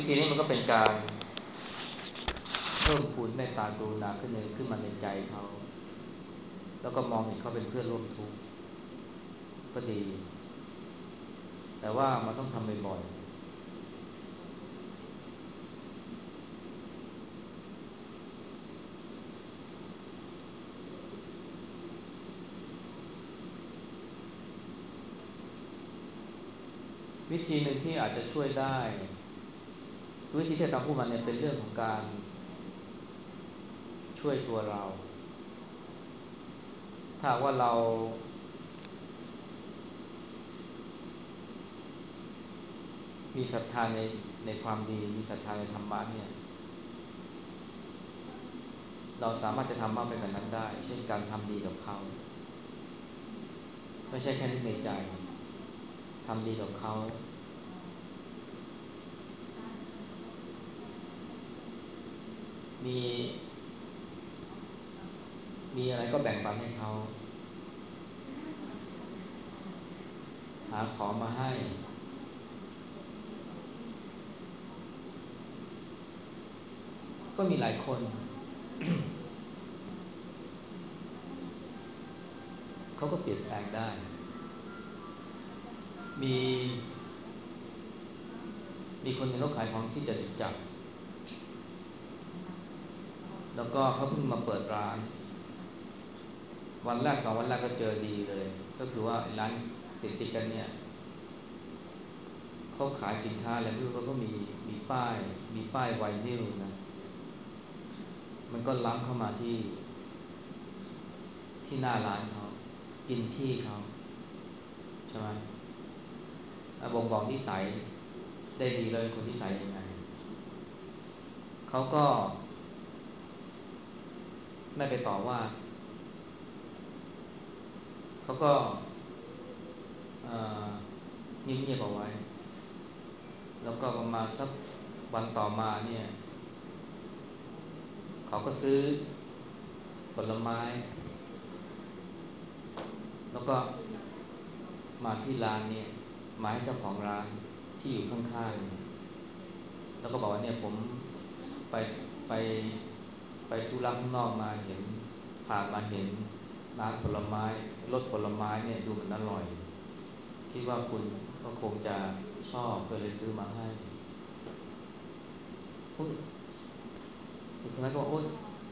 วิธีนี้มันก็เป็นการเพิ่มพูนเมตตากรุณาขึ้นมาในใจเขาแล้วก็มองเห็นเขาเป็นเพื่อนร่วมทุกข์ก็ดีแต่ว่ามันต้องทำบ่อยๆวิธีหนึ่งที่อาจจะช่วยได้วิธีที่ทำพูดมาเนี่ยเป็นเรื่องของการช่วยตัวเราถ้าว่าเรามีศรัทธาในความดีมีศรัทธาในธรรมะเนี่ยเราสามารถจะทำมากไปกว่านั้นได้เช่นการทำดีกับเขาไม่ใช่แค่นึกในใจทำดีกับเขามีมีอะไรก็แบ่งปันให้เขาหาของมาให้ก็มีหลายคนเขาก็เปลี่ยนแปลงได้มีมีคนหนึ่งเขาขายของที่จตุจักรแล้วก็เขาเพิ่งมาเปิดร้านวันแรก2 วันแรกก็เจอดีเลยก็คือว่าร้านติดกันเนี่ยเขาขายสินค้าอะไรไม่รู้ก็มีป้ายไวนิลนะมันก็ล้ำเข้ามาที่หน้าร้านเขากินที่เขาใช่ไหมบ่งบอกนิสัยได้ดีเลยคนนิสัยยังไงเขาก็ไม่ไปต่อว่าเขาก็เอ่อเงียบๆเอาไว้แล้วก็ประมาณสักวันต่อมาเนี่ยเขาก็ซื้อผลไม้แล้วก็มาที่ร้านเนี่ยมาให้เจ้าของร้านที่อยู่ข้างๆแล้วก็บอกว่าเนี่ยผมไปไปไปธุระข้างนอกมาเห็นผ่านมาเห็นร้านผลไม้รสผลไม้เนี่ยดูมันอร่อยคิดว่าคุณก็คงจะชอบก็เลยซื้อมาให้อุ๊ยคนนั้นก็บอกโอ๊ย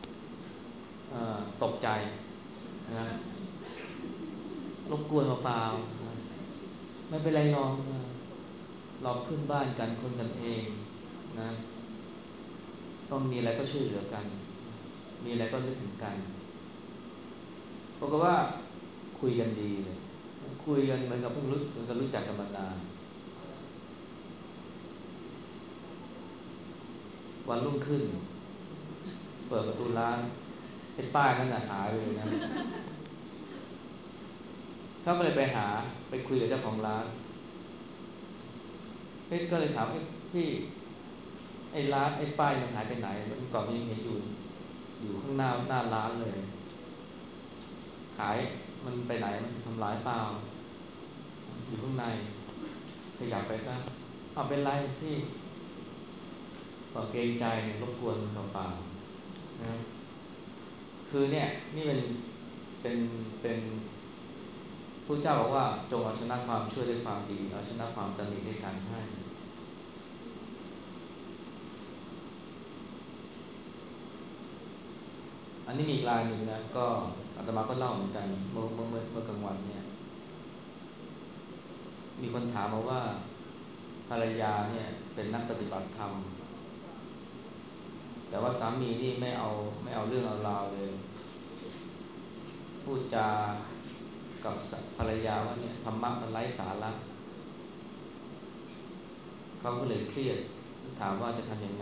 ตกใจนะรบกวนเปล่าๆไม่เป็นไรหรอกเราเพื่อนบ้านกันคนกันเองนะต้องมีอะไรก็ช่วยเหลือกันมีอะไรก็นึกถึงกันปรากฏว่าคุยกันดีเลยคุยกันเหมือนกับเพิ่งรู้เหมือนกับรู้จักกันมานานวันรุ่งขึ้นเปิดประตูร้านไอ้ป้ายนั่นน่ะหายไปเลยนะเขาก็เลยไปคุยกับเจ้าของร้านเฮ้ยก็เลยถามพี่ไอ้ร้านไอ้ป้ายมันหายไปไหนมันก่อนมันยังเห็นอยู่ข้างหน้าร้านเลยขายมันไปไหนมันถูกทำลายเปล่าอยู่ข้างในขยับไปซะเอาเป็นไรพี่ก็เกรงใจรบกวนเปล่าๆนะคือเนี่ยนี่เป็นเป็นพระเจ้าบอกว่าจงเอาชนะความชั่วด้วยความดีเอาชนะความตนีด้วยการให้อันนี้มีอีกรายหนึ่งนะก็อาตมาก็เล่าเหมือนกันเมื่อกลางวันเนี่ยมีคนถามมาว่าภรรยาเนี่ยเป็นนักปฏิบัติธรรมแต่ว่าสามีนี่ไม่เอาเรื่องเอาราวเลยพูดจากับภรรยาว่าเนี่ยธรรมะมันไร้สาระเขาก็เลยเครียดถามว่าจะทำยังไง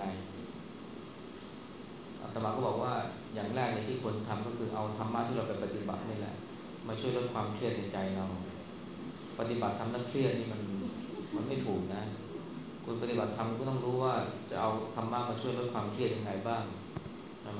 อาตมาก็บอกว่าอย่างแรกเลยที่ควรทำก็คือเอาธรรมะที่เราไปปฏิบัตินี่แหละมาช่วยลดความเครียดในใจเราปฏิบัติทำแล้วเครียดนี่มันไม่ถูกนะคุณปฏิบัติธรรมก็ต้องรู้ว่าจะเอาธรรมะมาช่วยลดความเครียดยังไงบ้างใช่ไหม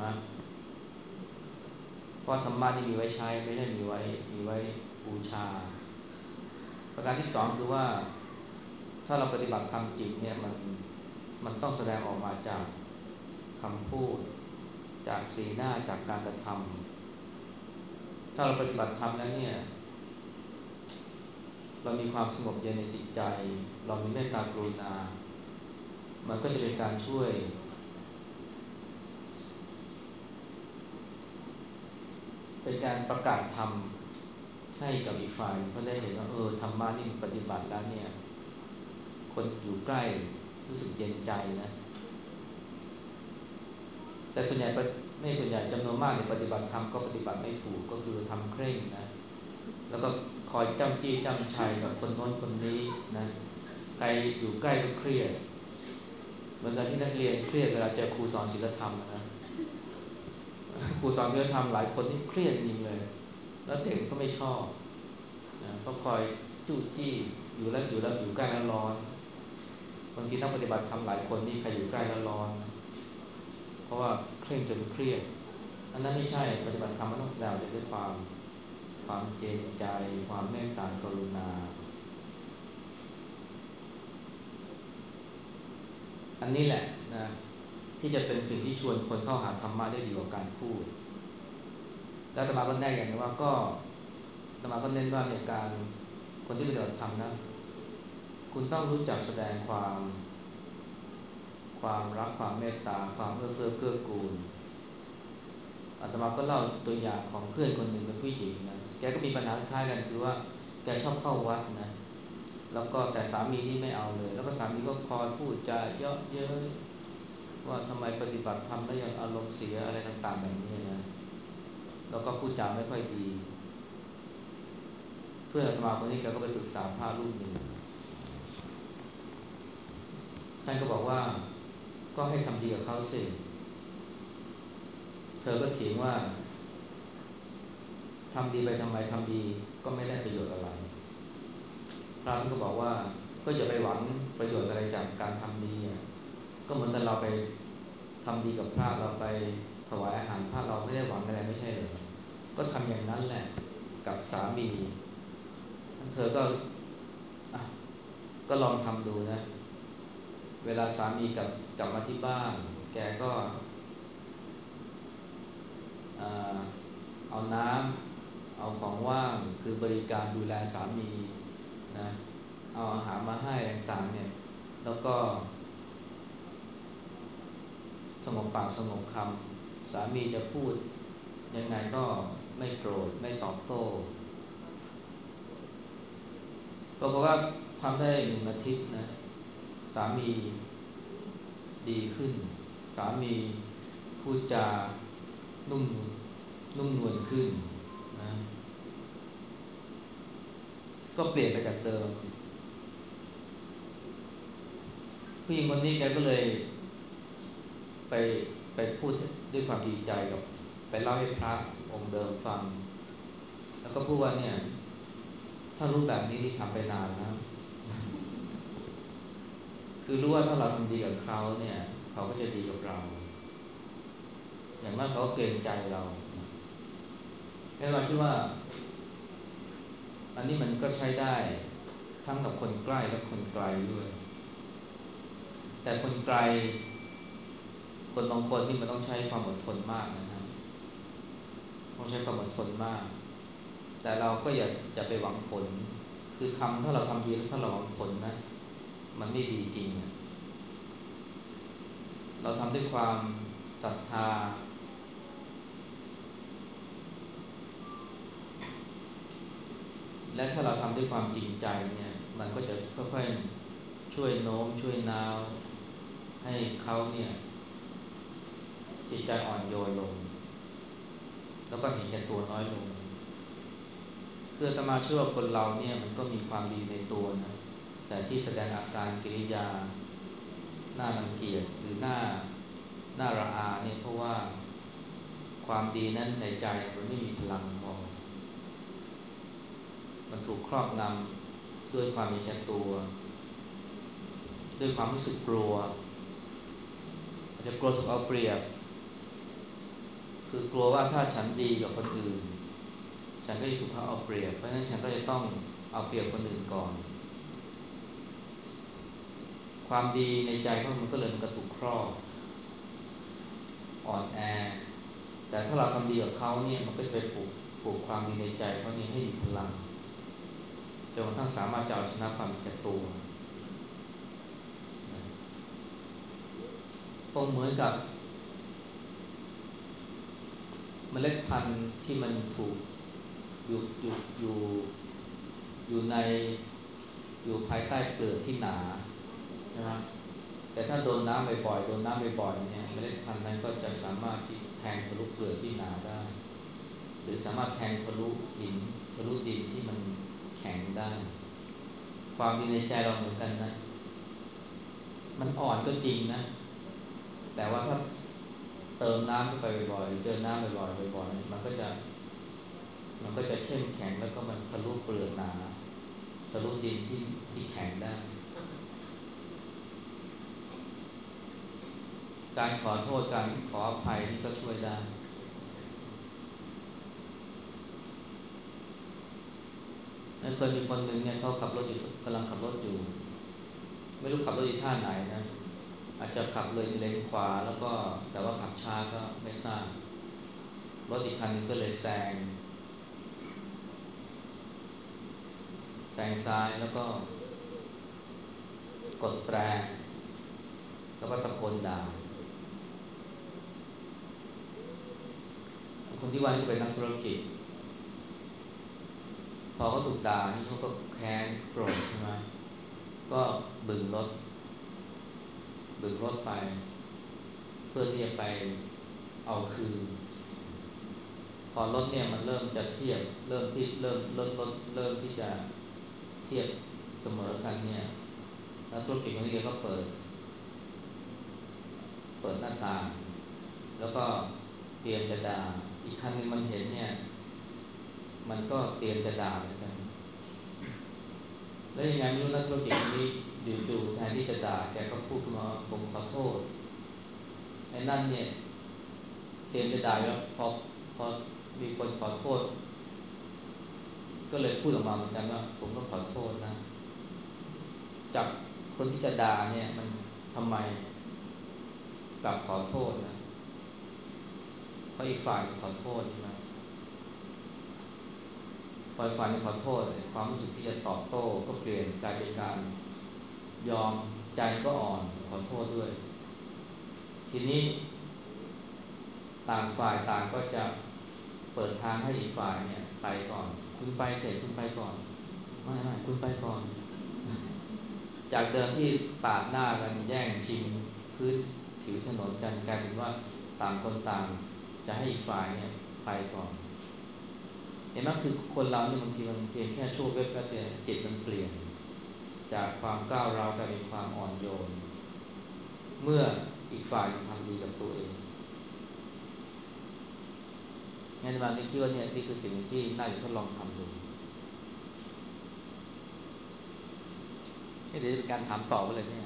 เพราะธรรมะนี่มีไว้ใช้ไม่ใช่มีไว้บูชาประการที่สองคือว่าถ้าเราปฏิบัติธรรมจริงเนี่ยมันต้องแสดงออกมาจากคำพูดจากสีหน้าจากการกระทำถ้าเราปฏิบัติธรรมแล้วเนี่ยเรามีความสงบเย็นในจิตใจเรามีเมตตากรุณามันก็จะเป็นการช่วยเป็นการประกาศธรรมให้กับอีกฝ่ายเขาได้เห็นว่าธรรมะนี่ปฏิบัติแล้วเนี่ยคนอยู่ใกล้รู้สึกเย็นใจนะแต่ส่วนใหญ่ไม่ส่วนใหญ่จำนวนมากในปฏิบัติธรรมก็ปฏิบัติไม่ถูกก็คือทำเคร่งนะแล้วก็คอยจ้ำจี้จ้ำชัยกับคนโน้นคนนี้นะใครอยู่ใกล้ก็เครียดเหมือนกับที่นักเรียนเครียดเวลาเจอครูสอนศีลธรรมนะครูสอนศีลธรรมหลายคนนี่เครียดจริงเลยแล้วเด็กก็ไม่ชอบนะก็คอยจู้จี้อยู่ใกล้แล้วร้อนบางทีนักปฏิบัติธรรมหลายคนนี่ใครอยู่ใกล้แล้วร้อนเพราะว่าเคร่งจนเครียดอันนั้นไม่ใช่ปฏิบัติธรรมมันต้องแสดงด้วยความเจนใจความเมตตากรุณาอันนี้แหละนะที่จะเป็นสิ่งที่ชวนคนเข้าหาธรรมะได้ดีกว่าการพูดแล้วอาตมาก็แน่อย่างนี้ว่าก็อาตมาก็เน้นว่าในการคนที่ปฏิบัติธรรมนะคุณต้องรู้จักแสดงความรักความเมตตาความเอื้อเฟื้อเกื้อกูลอาตมาก็เล่าตัวอย่างของเพื่อนคนหนึ่งเป็นผู้หญิงนะแกก็มีปัญหาคล้ายกันคือว่าแกชอบเข้าวัดนะแล้วก็แต่สามีนี่ไม่เอาเลยแล้วก็สามีก็คอยพูดจาเยาะเย้ยว่าทำไมปฏิบัติธรรมแล้วยังอารมณ์เสียอะไรต่างๆแบบนี้นะแล้วก็พูดจาไม่ค่อยดีเพื่อนอาตมาคนนี้แกก็ไปปรึกษาพระรูปหนึ่งท่านก็บอกว่าก็ให้ทำดีกับเขาสิเธอก็เถียงว่าทำดีไปทำไมทำดีก็ไม่ได้ประโยชน์อะไรพระท่านก็บอกว่าก็อย่าไปหวังประโยชน์อะไรจากการทำดีก็เหมือนกันเราไปทำดีกับพระเราไปถวายอาหารพระเราไม่ได้หวังอะไรไม่ใช่เหรอก็ทำอย่างนั้นแหละกับสามีเธอก็อ่ะก็ลองทำดูนะเวลาสามีกลับมาที่บ้านแกก็เอ่อเอาน้ำเอาของว่างคือบริการดูแลสามีนะเอาอาหารมาให้ต่างๆเนี่ยแล้วก็สงบปากสงบคำสามีจะพูดยังไงก็ไม่โกรธไม่ตอบโต้ปรากฏว่าทำได้1 อาทิตย์นะสามีดีขึ้นสามีพูดจานุ่มนุ่มนวลขึ้นนะก็เปลี่ยนไปจากเดิมผู้หญิงคนนี้แกก็เลยไปไปพูดด้วยความดีใจกับไปเล่าให้พระองค์เดิมฟังแล้วก็พูดว่าเนี่ยถ้ารู้แบบนี้ที่ทำไปนานแล้วคือรู้ว่าถ้าเราทำดีกับเขาเนี่ยเขาก็จะดีกับเราอย่างมากเขาก็เกรงใจเราแล้วเราคิดว่าอันนี้มันก็ใช้ได้ทั้งกับคนใกล้และคนไกลด้วยแต่คนไกลคนบางคนนี่มันต้องใช้ความอดทนมากนะครับต้องใช้ความอดทนมากแต่เราก็อย่าไปหวังผลคือถ้าเราทำดีแล้วถ้าเราหวังผลนะมันไม่ดีจริงเราทำด้วยความศรัทธาและถ้าเราทำด้วยความจริงใจเนี่ยมันก็จะค่อยๆช่วยโน้มช่วยน้าวให้เขาเนี่ยจิตใจอ่อนโยนลงแล้วก็เห็นแก่ตัวน้อยลงคืออาตมาเชื่อว่าคนเราเนี่ยมันก็มีความดีในตัวนะแต่ที่แสดงอาการกิริยาหน้ารังเกียจหรือหน้าระอาเนี่ยเพราะว่าความดีนั้นในใจมันไม่มีพลังพอมันถูกครอบงำด้วยความเห็นแก่ตัวด้วยความรู้สึกกลัวอาจจะกลัวถูกเอาเปรียบคือกลัวว่าถ้าฉันดีกับคนอื่นฉันก็จะถูกเขาเอาเปรียบเพราะฉะนั้นฉันก็จะต้องเอาเปรียบคนอื่นก่อนความดีในใจเขามันก็เลยมันกระตุกครอบอ่อนแอแต่ถ้าเราทำดีกับเขาเนี่ยมันก็จะไปปลูกความดีในใจเขาเนี่ยให้มีพลังจนกระทั่งสามารถจะเอาชนะความแก่ตัวก็เหมือนกับเมล็ดพันธุ์ที่มันถูกอยู่อยู่อยู่อยู่ในอยู่ภายใต้เปลือกที่หนาใช่ไหมแต่ถ้าโดนน้ำบ่อยๆโดนน้ำบ่อยๆเนี่ยเมล็ดพันธุ์นั้นก็จะสามารถที่แทงทะลุเปลือกที่หนาได้หรือสามารถแทงทะลุหินทะลุดินที่มันแข็งได้ความดีในใจเราเหมือนกันนะมันอ่อนก็จริงนะแต่ว่าถ้าเติมน้ำเข้าไปบ่อยๆหรือเจอน้ำบ่อยๆบ่อยๆมันก็จะเข้มแข็งแล้วก็มันทะลุเปลือกหนาทะลุดินที่แข็งได้การขอโทษการขออภัยนี่ก็ช่วยได้นั่นเคยมีคนหนึ่งเนี่ยเขาขับรถอยู่กำลังขับรถอยู่ไม่รู้ขับรถอยู่ท่าไหนนะอาจจะขับเลยเลนขวาแล้วก็แต่ว่าขับช้าก็ไม่ทราบรถอีกคันนึงก็เลยแซงซ้ายแล้วก็กดแตรแล้วก็ตะโกนด่าคนที่ว่านี่ก็เป็นนักธุรกิจพอเขาถูกด่านี่เขาก็แค้นโกรธใช่ไหมก็บึงรถไปเพื่อที่จะไปเอาคืนพอรถเนี่ยมันเริ่มจะเทียบเริ่มที่เริ่มที่จะเทียบเสมอกันเนี่ยนักธุรกิจคนนี้ก็เปิดหน้าต่างแล้วก็เตรียมจะด่าอีกคันหนึ่งมันเห็นเนี่ยมันก็เตรียมจะด่าเหมือนกันแล้วยังไงไม่รู้นักธุรกิจคนนี้จู่ๆแทนที่จะด่าแกก็พูดขึ้นมาผมขอโทษไอ้นั่นเนี่ยเตรียมจะด่าแล้วพอมีคนขอโทษก็เลยพูดออกมาเหมือนกันว่าผมก็ขอโทษนะจากคนที่จะด่าเนี่ยมันทำไมกลับขอโทษนะเพราะอีกฝ่ายขอโทษใช่ไหมพออีกฝ่ายขอโทษความรู้สึกที่จะตอบโต้ก็เปลี่ยนกลายเป็นการยอมใจก็อ่อนขอโทษด้วยทีนี้ต่างฝ่ายต่างก็จะเปิดทางให้อีกฝ่ายเนี่ยไปก่อนคุณไปเสร็จคุณไปก่อนไม่คุณไปก่อนจากเดิมที่ปาดหน้ากันแย่งชิงพื้นผิวถนนกันกลายเป็นว่าต่างคนต่างจะให้อีกฝ่ายเนี่ยไปก่อนเห็นไหมคือคนเราเนี่ยบางทีมันเพียงแค่ชั่วเวบแป๊บเดียวจิตมันเปลี่ยนจากความก้าวร้าวกลายเป็นความอ่อนโยนเมื่ออีกฝ่ายทำดีกับตัวเองงั้นบางทีคิดว่าเนี่ยนี่คือสิ่งที่น่าจะทดลองทำดูเดี๋ยวจะเป็นการถามตอบไปเลยเนี่ย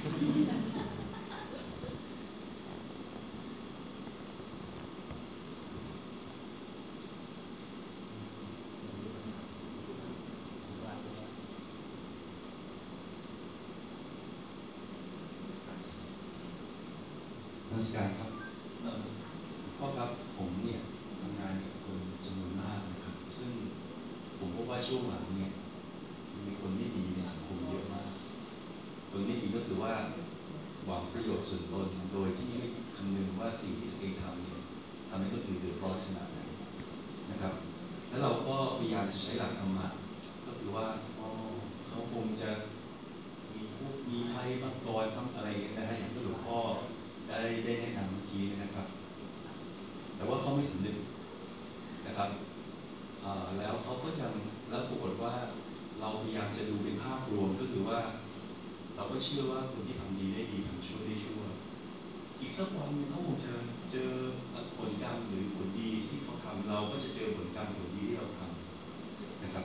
นมัสการครับพ่อครับผมเนี่ยทำงานกับคนจำนวนมากนะครับซึ่งผมพบว่าช่วงหลังเนี่ยมีคนไม่ดีในสังคมเยอะมากคนไม่ดีก็คือว่าหวังประโยชน์ส่วนตนโดยที่ไม่คำนึงว่าสิ่งที่ตัวเองทำเนี่ยทำให้คนอื่นเดือดร้อนขนาดไหนนะครับแล้วเราก็พยายามจะใช้หลักธรรมะก็คือว่าเขาคงจะมีทุกข์มีภัยมาก่อนทำอะไรอย่างเงี้ยนะฮะอย่างที่หลวงพ่อได้แนะนำเมื่อกี้นะครับ แต่ว่าเขาไม่สำนึกนะครับแล้วเขาก็ยังแล้วปรากฏว่าเราพยายามจะดูเป็นภาพรวมก็คือว่าเราก็เชื่อว่าคนที่ทำดีได้ดีทำชั่วได้ชั่วอีกสักวันนึงเขาคงจะเจอผลกรรมหรือผลดีที่เขาทำเราก็จะเจอผลกรรมผลดีที่เราทำนะครับ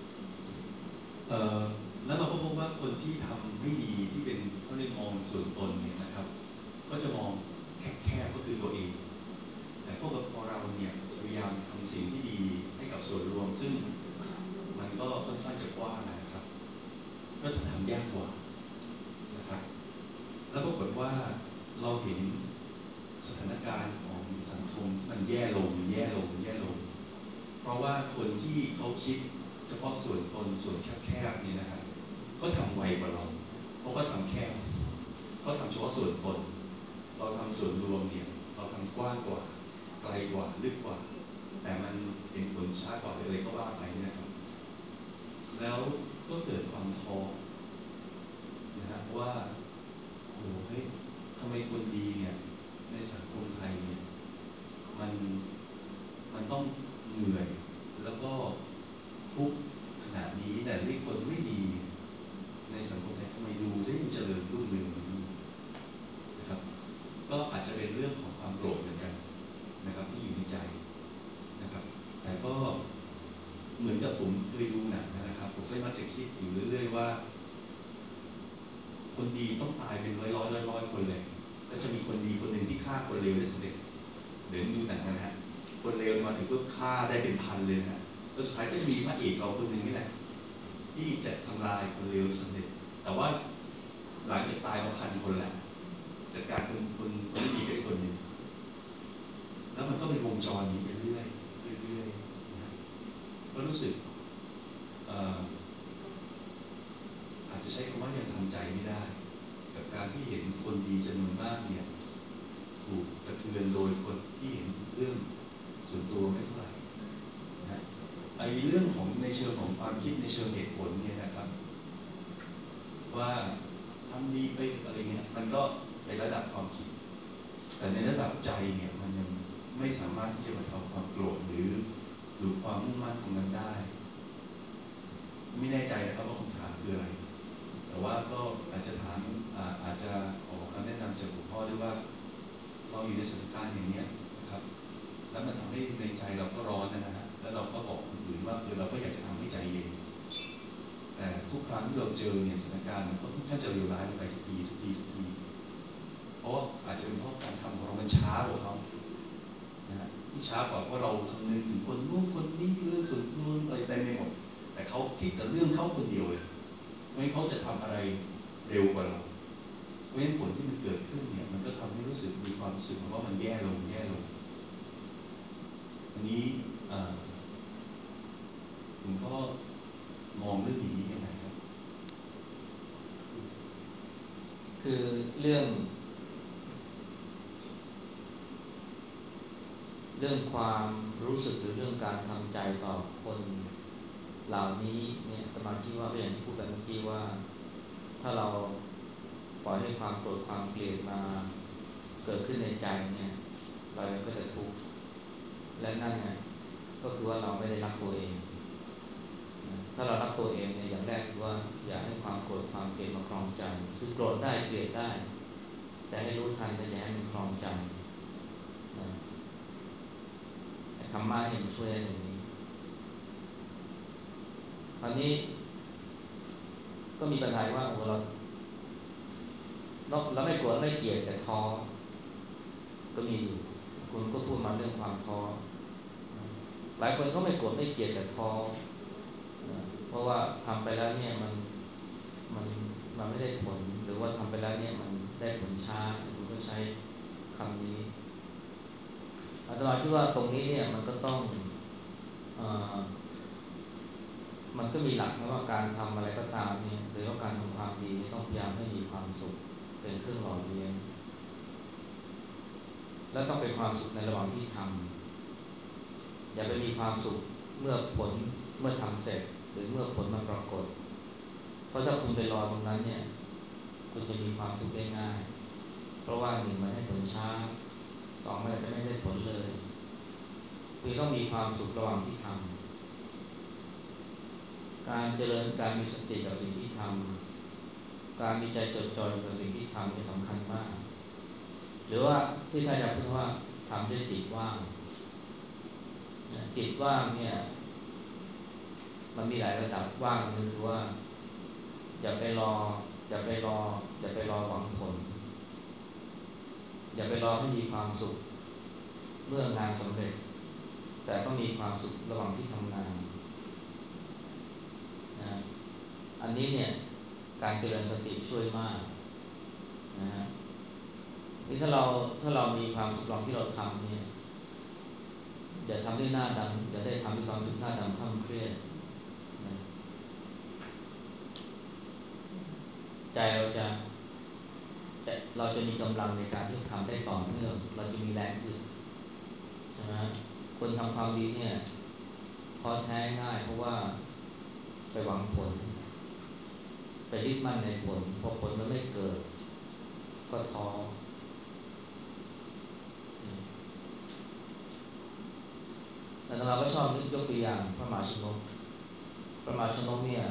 แล้วเราก็พบว่าคนที่ทำไม่ดีที่เป็นเขาเรียกมองส่วนตนเนี่ยนะครับก็จะมองแคบๆก็คือตัวเอง แต่พอเราเนี่ยพยายามทำสิ่งที่ดีให้กับส่วนรวมซึ่งมันก็ค่อนข้างจะกว้างนะครับก็จะทำยากกว่านะครับกับว่าเราเห็นสถานการณ์ของสังคมที่มันแย่ลงแย่ลงแย่ลงเพราะว่าคนที่เขาคิดเฉพาะส่วนตนส่วนแคบๆนี่นะครับก็ทำไวกว่าเราเพราะก็ทำแคบก็ทำเฉพาะส่วนตนเราทำส่วนรวมเนี่ยเราทำกว้างกว่าไกลกว่าลึกกว่าแต่มันเห็นผลช้ากว่าอะไรก็ว่าไปนะครับแล้วก็เกิดความท้อนะฮะว่าโอ้เฮ้ยทำไมคนดีเนี่ยในสังคมไทยเนี่ยมันมันต้องเหนื่อยแล้วก็ทุกข์ขนาดนี้แต่เรื่องคนไม่ดีในสังคมไทยทำไมดูได้ยังเจริญรุ่งเรืองแบบนี้นะครับก็อาจจะเป็นเรื่องของความโกรธเหมือนกันนะครับที่อยู่ในใจนะครับแต่ก็เหมือนกับผมเคยดูหนังนะครับผมก็มักจะคิดอยู่เรื่อยๆว่าคนดีต้องตายเป็นร้อยคนเลยแล้วจะมีคนดีคนหนึ่งที่ฆ่าคนเลวได้สำเร็จเดี๋ยวดูหนังนะฮะคนเลวมาถึงก็ฆ่าได้เป็นพันเลยนะแล้วสุดท้ายก็จะมีพระเอกเราคนหนึ่งนี่แหละที่จะทำลายคนเลวสำเร็จแต่ว่าหลังจากตายมาพันคนแล้วจัดการคนไม่ดีกับคนหนึ่งแล้วมันก็เป็นวงจรนี้ไปเรื่อยเรื่อยนะก็รู้สึกอาจจะใช้คำว่ายังทำใจไม่ได้กับการที่เห็นคนดีจำนวนมากเนี่ยถูกกระเทือนโดยคนที่เห็นเรื่องส่วนตัวไม่เท่าไหร่นะไอ้เรื่องของในเชิงของความคิดในเชิงเหตุผลเนี่ยนะครับว่าทำดีไปอะไรเงี้ยมันก็ในระดับความคิดแต่ในระดับใจเนี่ยมันยังไม่สามารถที่จะบรรเทาความโกรธหรือความมุ่งมั่นตรงนั้นได้ไม่แน่ใจนะครับว่าคำถามคืออะไรแต่ว่าก็อาจจะถามอาจจะขอคำแนะนำจากหลวงพ่อด้วยว่าเราอยู่ในสถานการณ์อย่างนี้นะครับแล้วมันทำให้ในใจเราก็ร้อนนะฮะแล้วเราก็บอกคนอื่นว่าเราก็อยากจะทำให้ใจเย็นแต่ทุกครั้งที่เราเจอเนี่ยสถานการณ์มันก็ค่อนข้างจะเลวร้ายไปทุกทีเพราะอาจจะเป็นเพราะการทำของเรามันช้ากว่าเขานะฮะที่ช้ากว่าเพราะเราคำนึงถึงคนนู้นคนนี้เรื่องส่วนนู้นอะไรเต็มไปหมดแต่เขาคิดแต่เรื่องเขาคนเดียวเลยไม่เขาจะทำอะไรเร็วกว่าเราเพราะฉะนั้นผลที่มันเกิดขึ้นเนี่ยมันก็ทำให้รู้สึกมีความรู้สึกว่ามันแย่ลงอันนี้ผมก็มองเรื่องนี้ยังไงครับคือเรื่องความรู้สึกหรือเรื่องการทำใจต่อคนเหล่านี้เนี่ยอาตมาคิดว่าก็อย่างที่พูดไปเมื่อกี้ว่าถ้าเราปล่อยให้ความโกรธความเกลียดมาเกิดขึ้นในใจเนี่ยเราก็จะทุกข์และนั่นเนี่ยก็คือว่าเราไม่ได้รักตัวเองถ้าเรารักตัวเองเนี่ยอย่างแรกคือว่าอย่าให้ความโกรธความเกลียดมาครองใจคือโกรธได้เกลียดได้แต่ให้รู้ทันแต่อย่าให้มันครองใจธรรมะเนี่ยมันช่วยได้ตรงนี้คราวนี้ก็มีปัญหาว่าเราไม่กลัวไม่เกลียดแต่ท้อก็มีอยู่คุณก็พูดมาเรื่องความท้อหลายคนก็ไม่กลัวไม่เกลียดแต่ท้อเพราะว่าทำไปแล้วเนี่ยมันมันไม่ได้ผลหรือว่าทำไปแล้วเนี่ยมันได้ผลช้าคุณก็ใช้คำนี้อาตมาคิดว่าตรงนี้เนี่ยมันก็ต้องเอ่อมันก็มีหลักนะว่าการทำอะไรก็ตามเนี่ยหรือว่าการทำความดีเนี่ยต้องพยายามให้มีความสุขเป็นเครื่องหล่อเลี้ยงและต้องเป็นความสุขในระหว่างที่ทำอย่าไปมีความสุขเมื่อผลเมื่อทำเสร็จหรือเมื่อผลมันปรากฏเพราะถ้าคุณไปรอตรงนั้นเนี่ยคุณจะมีความทุกข์ได้ง่ายเพราะว่าหนึ่งมันให้ผลช้าสองมันจะไม่ได้ผลเลยคุณต้องมีความสุขระหว่างที่ทำการเจริญการมีสติกับสิ่งที่ทำการมีใจจดจ่ออยู่กับสิ่งที่ทำนี่สำคัญมากหรือว่าที่ท่านอาจารย์พูดว่าทำด้วยจิตว่างจิตว่างเนี่ยมันมีหลายระดับว่างนึงคือว่าอย่าไปรออย่าไปรออย่าไปรอหวังผลอย่าไปรอให้มีความสุขเมื่องานสำเร็จแต่ต้องมีความสุขระหว่างที่ทำงานนะอันนี้เนี่ยการเจริญสติช่วยมากนะฮะนี่ถ้าเรามีความสุขลองที่เราทำเนี่ยอย่าทำด้วยหน้าดำอย่าได้ทำด้วยความสุขหน้าดำข้ามเครียดนะใจเราจะมีกำลังในการที่จะทำได้ต่อเนื่องเราจะมีแรงอึดใช่ไหมคนทำความดีเนี่ยท้อแท้ง่ายเพราะว่าไปหวังผลไปยึดมั่นในผลพอผลมันไม่เกิดก็ท้อแต่เราก็ชอบยกตัวอย่างพระมหาชนกพระมหาชนกเนี่ย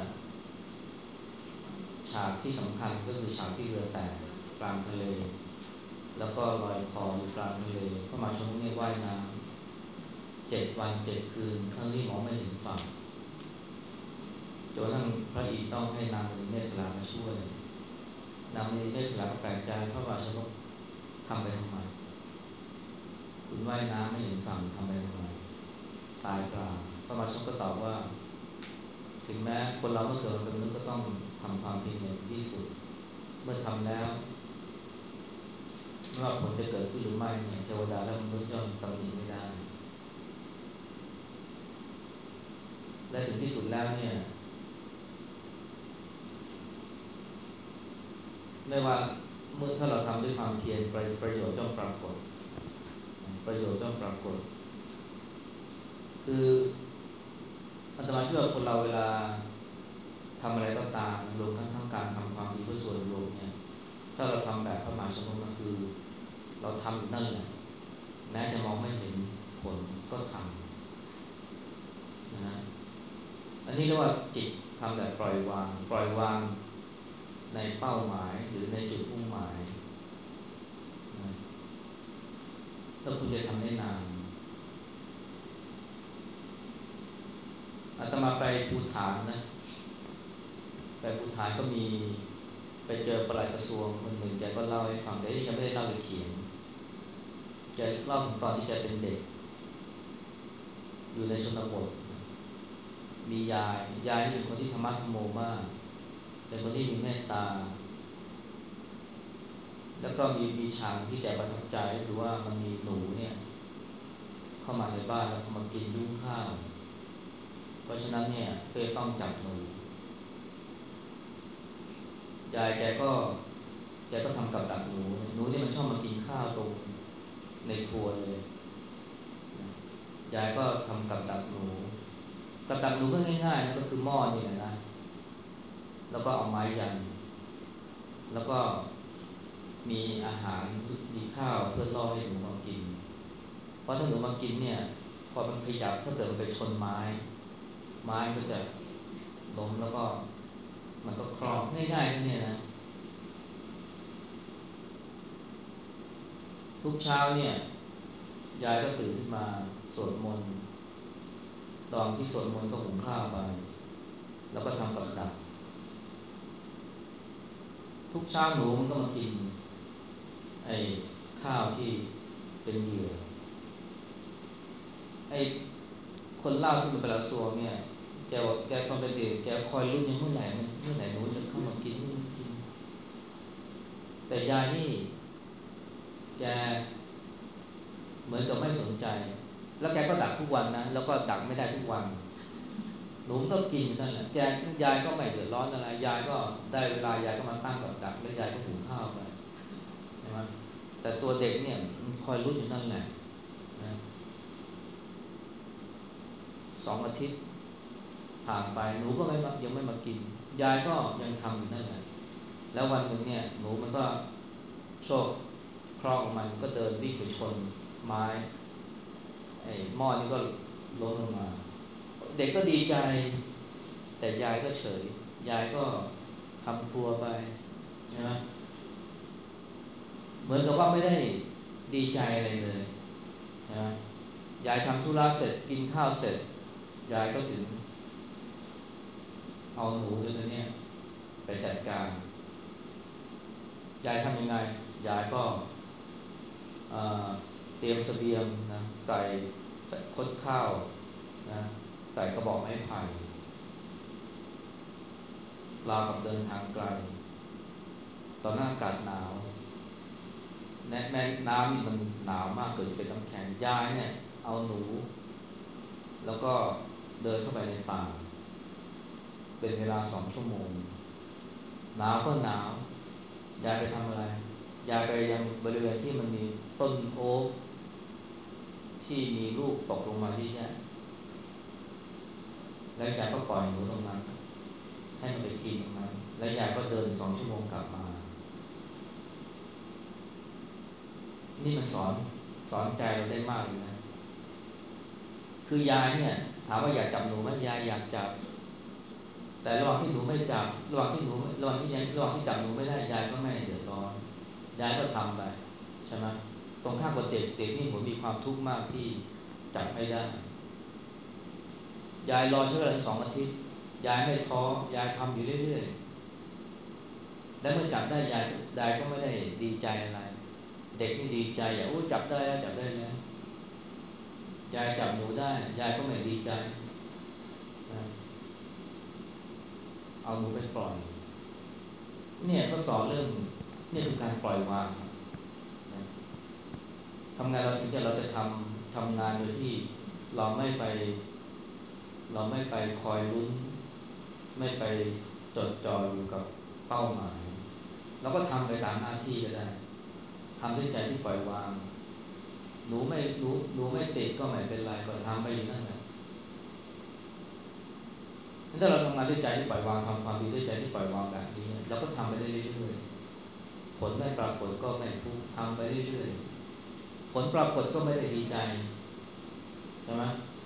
ฉากที่สำคัญก็คือฉากที่เรือแตกกลางทะเลแล้วก็ลอยคออยู่กลางทะเลพระมหาชนกเนี่ยว่ายน้ำ7 วัน 7 คืนทั้งที่มองไม่เห็นฝั่งจนกระทั่งพระอินทร์ต้องให้นางมณีเมขลามาช่วยนางมณีเมขลาก็แปลกใจพระมหาชนกทำไปทำไมคุณว่ายน้ำไม่เห็นฝั่งทำไปทำไมตายเปล่าพระมหาชนกก็ตอบว่าถึงแม้คนเราเมื่อเกิดมาเป็นมนุษย์ก็ต้องทำความเพียรอย่างที่สุดเมื่อทำแล้วไม่ว่าผลจะเกิดขึ้นหรือไม่เนี่ยเทวดาและมนุษย์ย่อมตำหนิไม่ได้และถึงที่สุดแล้วเนี่ยไม่ว่าเมื่อถ้าเราทำด้วยความเพียรประโยชน์ย่อมปรากฏประโยชน์ย่อมปรากฏคืออาตมาคิดว่าคนเราเวลาทำอะไรก็ตามรวมทั้งการทำความดีเพื่อส่วนรวมเนี่ยถ้าเราทำแบบพระมหาชนกก็คือเราทำอยู่นั่นแหละแม้จะมองไม่เห็นผลก็ทำนะฮะอันนี้เรียกว่าจิตทำแบบปล่อยวางในเป้าหมายหรือในจุดมุ่งหมายนะถ้าคุณจะทำได้นานอาตมาไปภูฐานนะไปภูฐานก็มีไปเจอปลัดกระทรวงคนหนึ่งแกก็เล่าให้ฟังแต่ยังไม่ได้เล่าไปเขียนแกเล่าถึงตอนที่แกเป็นเด็กอยู่ในชนบทมียายที่เป็นคนที่ธรรมะธรรมโมมากเป็นคนที่มีเมตตาแล้วก็มีฉากที่แกประทับใจก็คือว่ามันมีหนูเนี่ยเข้ามาในบ้านแล้วเขามากินยุ้งข้าวเพราะฉะนั้นเนี่ยก็ต้องจับหนูยายแกก็ทำกับดักหนูเนี่ยมันชอบมากินข้าวตรงในครัวเลยยายก็ทำกับดักหนูกับดักหนูก็ง่ายๆนะก็คือหม้อนี่แหละนะแล้วก็เอาไม้ยันแล้วก็มีอาหารมีข้าวเพื่อล่อให้หนูมากินเพราะถ้าหนูมากินเนี่ยพอมันขยับถ้าเกิดมันไปชนไม้มันก็จะล้มแล้วก็มันก็คลอกง่ายๆแค่นี้นะทุกเช้าเนี่ยยายก็ตื่นขึ้นมาสวดมนต์ตอนที่สวดมนต์ก็หุงข้าวไปแล้วก็ทำกับดักทุกเช้าหนูมันก็มากินไอ้ข้าวที่เป็นเหยื่อไอ้คนเล่าที่มันเป็นกระทรวงเนี่ยแกบอกแกตอนเป็นเด็กแกคอยลุ้นยังเมื่อไหร่หนูจะเข้ามากินแต่ยายนี่แกเหมือนกับไม่สนใจแล้วแกก็ดักทุกวันนะแล้วก็ดักไม่ได้ทุกวันหนูก็กินนั่นแหละยายก็ไม่เดือดร้อนอะไรยายก็ได้เวลายายก็มาตั้งกับดักแล้วยายก็หุงข้าวไปใช่ไหมแต่ตัวเด็กเนี่ยคอยลุ้นอยู่นั่นแหละนะ2 อาทิตย์ผ่านไปหนูก็ยังไม่มากินยายก็ยังทำอยู่นั่นแหละแล้ววันหนึ่งเนี่ยหนูมันก็โชคเคราะห์ของมันก็เดินวิ่งไปชนไม้ไอ้หม้อนี่ก็ล้มลงมาเด็กก็ดีใจแต่ยายก็เฉยยายก็ทำครัวไปใช่ไหมเหมือนกับว่าไม่ได้ดีใจอะไรเลยนะยายทำธุระเสร็จกินข้าวเสร็จยายก็ถึงเอาหนูตัวนี้ไปจัดการยายทำยังไงยายก็เอ่อเตรียมเสบียงนะใส่คดข้าวนะใส่กระบอกไม้ไผ่ราวกับเดินทางไกลตอนหน้าอากาศหนาวแม่น้ำนี่มันหนาวมากเกินเป็นน้ำแข็งยายเนี่ยเอาหนูแล้วก็เดินเข้าไปในป่าเป็นเวลา2 ชั่วโมงหนาวก็หนาวยายไปทำอะไรยายไปยังบริเวณที่มันมีต้นโอ๊กที่มีลูกตกลงมาเยอะแยะแล้วยายก็ปล่อยหนูตรงนั้นให้มันไปกินตรงนั้นแล้วยายก็เดิน2 ชั่วโมงกลับมานี่มันสอนใจเราได้มากเลยนะคือยายเนี่ยถามว่าอยากจับหนูไหมยายอยากจับแต่ระหว่างที่หนูไม่จับระหว่างที่จับหนูไม่ได้ยายก็ไม่เดือดร้อนยายก็ทำไปใช่ไหมตรงข้ามกับเด็กนี่ผมมีความทุกข์มากที่จับไม่ได้ยายรอใช้เวลา2 อาทิตย์ยายไม่ท้อยายทำอยู่เรื่อยๆแล้วเมื่อจับได้ยายก็ไม่ได้ดีใจอะไรเด็กนี่ดีใจโอ้จับได้แล้วจับได้แล้วยายจับหนูได้ยายก็ไม่ดีใจนะเอาหนูไปปล่อยเนี่ยเขาสอนเรื่องนี่คือการปล่อยวางนะทำงานเราจะทำงานโดยที่เราไม่ไปเราไม่ไปคอยลุ้นไม่ไปจดจ่ออยู่กับเป้าหมายเราก็ทำไปตามหน้าที่ก็ได้ทำด้วยใจที่ปล่อยวางหนูไม่ติดก็ไม่เป็นไรก็ทำไปอยู่นั่นแหละถ้าเราทำงานด้วยใจที่ปล่อยวางทำความดีด้วยใจที่ปล่อยวางแบบนี้เราก็ทำไปได้เรื่อยๆผลไม่ปรากฏก็ไม่ทุกข์ทำไปเรื่อยๆผลปรากฏก็ไม่ได้ดีใจใช่ไหม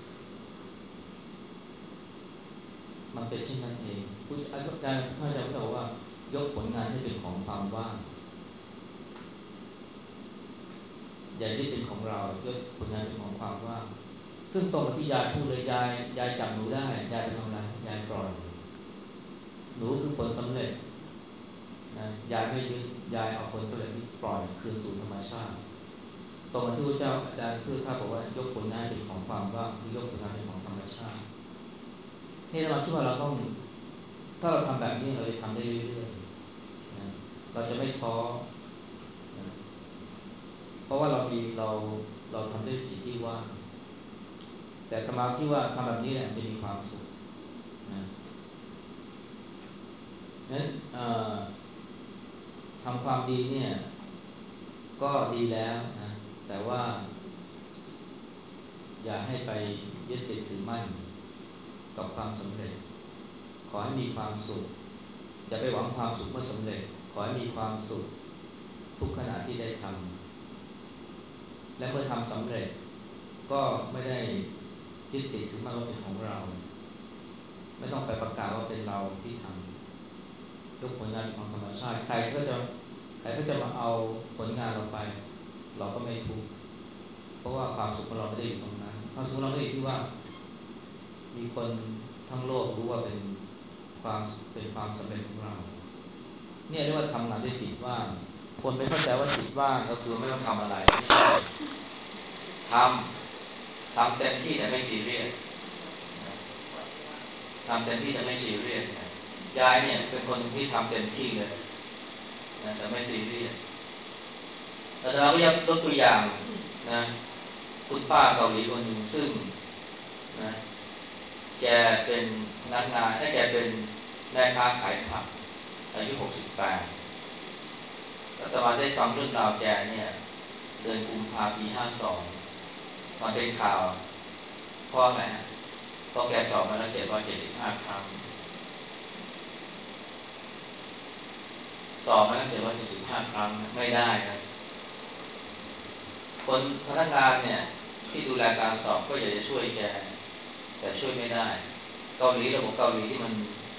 มันเป็นเช่นนั้นเองผู้อาจารย์ท่านอาจารย์บอกว่ายกผลงานให้เป็นของความว่างอย่ายึดเป็นของเรายกผลงานเป็นของความว่างซึ่งตรงกับที่ยายพูดเลยยายจับหนูได้ยายไปทำอะไรยายปล่อยหนูคือผลสำเร็จนะยายไม่ยึดยายเอาผลสำเร็จนี้ปล่อยคืนสู่ธรรมชาติตรงกับที่พระเจ้าอาจารย์พูดข้าบอกว่ายกผลงานเป็นของความว่างคือยกผลงานเป็นของธรรมชาตินี่เราคิดว่าเราต้องถ้าเราทำแบบนี้เราจะทำได้เรื่อยๆนะเราจะไม่ท้อนะเพราะว่าเราทำด้วยจิตที่ว่างแต่อาตมาคิดว่าทำแบบนี้แหละจะมีความสุขนะนั้นทำความดีเนี่ยก็ดีแล้วนะแต่ว่าอย่าให้ไปยึดติดถือมั่นกับความสำเร็จขอให้มีความสุขอย่าไปหวังความสุขเมื่อสำเร็จขอให้มีความสุขทุกขณะที่ได้ทำและเมื่อทำสำเร็จก็ไม่ได้ยึดติดถือมั่นว่าเป็นของเราไม่ต้องไปประกาศว่าเป็นเราที่ทำยกผลงานของธรรมชาติใครก็จะมาเอาผลงานเราไปเราก็ไม่ทุกข์เพราะว่าความสุขของเราไม่ได้อยู่ตรงนั้นความสุขของเราไม่ได้อยู่ที่ว่ามีคนทั้งโลกรู้ว่าความเป็นความสำเร็จของเราเนี่ยเรียกว่าทำงานด้วยจิตว่างคนไม่เข้าใจว่าจิตว่างก็คือไม่ต้องทำอะไรไม่ใช่ทำเต็มที่แต่ไม่ซีเรียสทำเต็มที่แต่ไม่ซีเรียสยายเนี่ยเป็นคนที่ทำเต็มที่เลยนะแต่ไม่ซีเรียสแต่เราก็ยกตัวอย่างนะคุณป้าเกาหลีคนหนึ่งซึ่งนะแกเป็นพนักงานแกเป็นแม่ค้าขายผักอายุ68อาตมาได้ฟังเรื่องราวแกเนี่ยเดือนกุมภาพันธ์ปี52มันเป็นข่าวเพราะอะไรฮะเพราะแกสอบมาแล้ว775 ครั้งสอบมาแล้ว775 ครั้งไม่ได้นะคนพนักงานเนี่ยที่ดูแลการสอบก็อยากจะช่วยแกแต่ช่วยไม่ได้เกาหลีระบบเกาหลีที่มัน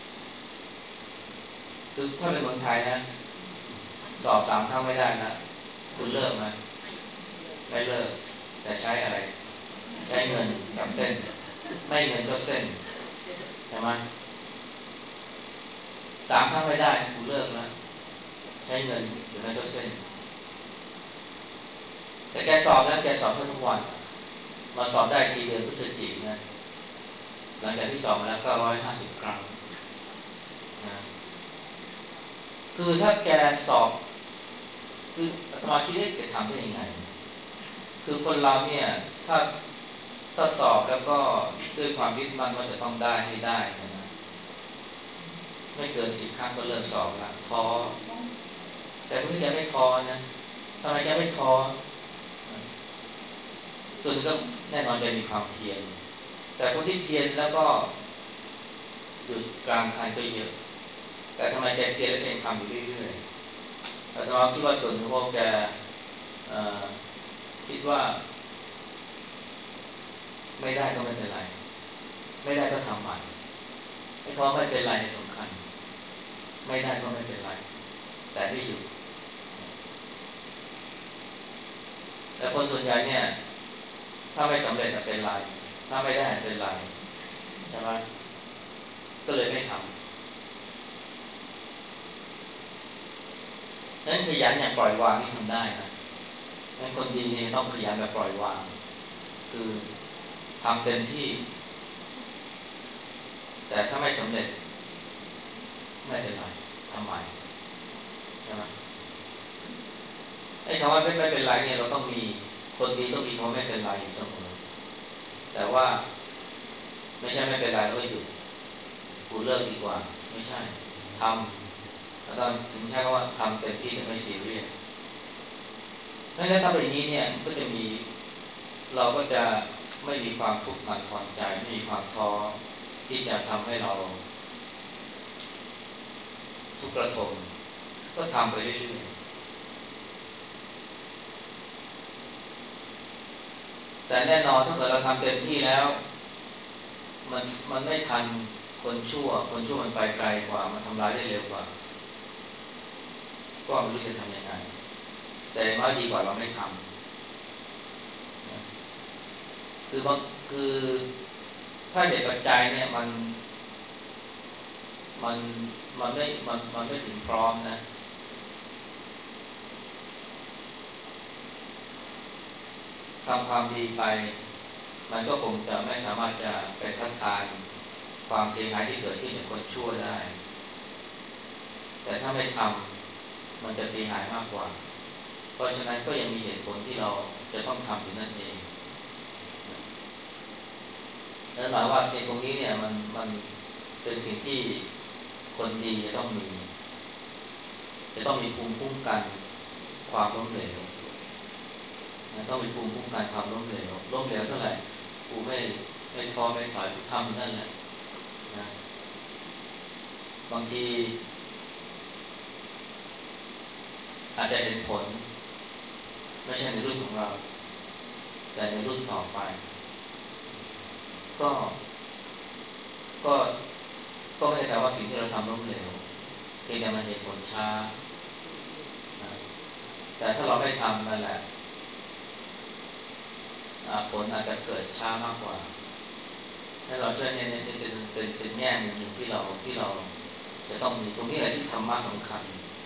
คือถ้าเป็นเมืองไทยนะสอบ3 ครั้งไม่ได้นะคุณเลิกไหมไม่เลิกแต่ใช้อะไรใช้เงินกับเส้นไม่เงินก็เส้นใช่ไหม3 ครั้งไม่ได้คุณเลิกนะใช้เงินหรือไม่ก็เส้นแต่แกสอบนะแกสอบทุกวันมาสอบได้ทีเดือนพฤศจิกายนนะหลังจากที่สอบมาแล้ว950 ครั้งนะคือถ้าแกสอบคืออาตมาคิดว่าจะทำได้ยังไงคือคนเราเนี่ยถ้าสอบแล้วก็ด้วยความยึดมั่นว่าจะต้องได้ให้ได้นะไม่เกิน10 ครั้งก็เลิกสอบละท้อแต่คนที่แกไม่ท้อนะทำไมแกไม่ท้อส่วนนึงก็แน่นอนแกมีความเพียรแต่คนที่เพียรแล้วก็หยุดกลางคันก็เยอะแต่ทำไมแกเพียรแล้วแกทำอยู่เรื่อยๆอาตมาคิดว่าส่วนหนึ่งเพราะแกเอ่อคิดว่าไม่ได้ก็ไม่เป็นไรไม่ได้ก็ทำใหม่ไอ้คำว่าไม่เป็นไรสำคัญไม่ได้ก็ไม่เป็นไรแต่ไม่หยุดแต่คนส่วนใหญ่เนี่ยถ้าไม่สำเร็จเป็นไรถ้าไม่ได้เป็นไรใช่ไหมก็เลยไม่ทำนั้นขยันอย่างปล่อยวางนี่ทำได้นะนั้นคนดีนี่ต้องขยันแบบปล่อยวางคือทำเต็มที่แต่ถ้าไม่สำเร็จไม่เป็นไรทำใหม่ใช่ไหมไอ้คำว่าไม่เป็นไรเนี่ยเราต้องมีคนดีต้องมีคำว่าไม่เป็นไรเสมอแต่ว่าไม่ใช่ไม่เป็นไรแล้วก็หยุดกูเลิกดีกว่าไม่ใช่ทำแล้วตอนถึงใช้คำว่าทำเต็มที่แต่ไม่ซีเรียสนั่นถ้าเป็นอย่างนี้เนี่ยมันก็จะมีเราก็จะไม่มีความทุกข์หนักถอนใจไม่มีความท้อที่จะทำให้เราทุกข์ระทมก็ทำไปเรื่อยๆแต่แน่นอนถ้าเกิดเราทำเต็มที่แล้วมันไม่ทันคนชั่วมันไปไกลกว่ามันทำร้ายได้เร็วกว่าก็ไม่รู้จะทำยังไงแต่น้อยดีกว่าเราไม่ทำคือบางคือถ้าเหตุปัจจัยเนี่ยมันมันไม่ถึงพร้อมนะทำความดีไปมันก็คงจะไม่สามารถจะไปทัดทานความเสียหายที่เกิดขึ้นจากคนชั่วได้แต่ถ้าไม่ทำมันจะเสียหายมากกว่าเพราะฉะนั้นก็ยังมีเหตุผลที่เราจะต้องทำอยู่นั่นเองนั่นหมายว่าในตรงนี้เนี่ยมันเป็นสิ่งที่คนดีจะต้องมีภูมิคุ้มกันความล้มเหลวนะต้องมีภูมิคุ้มกันความล้มเหลวเท่าไหร่กูไม่ท้อไม่ถอยกูทำนั่นแหละนะบางทีอาจจะเห็นผลไม่ใช่ในรุ่นของเราแต่ในรุ่นต่อไปก็ก็ก็ไม่ได้แปลว่าสิ่งที่เราทำล้มเหลวเพียงแต่มันเห็นผลช้านะแต่ถ้าเราไม่ทำนั่นแหละผลอาจจะเกิดช้ามากกว่าให้เราช่วยเนี่ยเป็นแง่มุมหนึ่งที่เราจะต้องมีตรงนี้แหละที่ธรรมะสำคัญ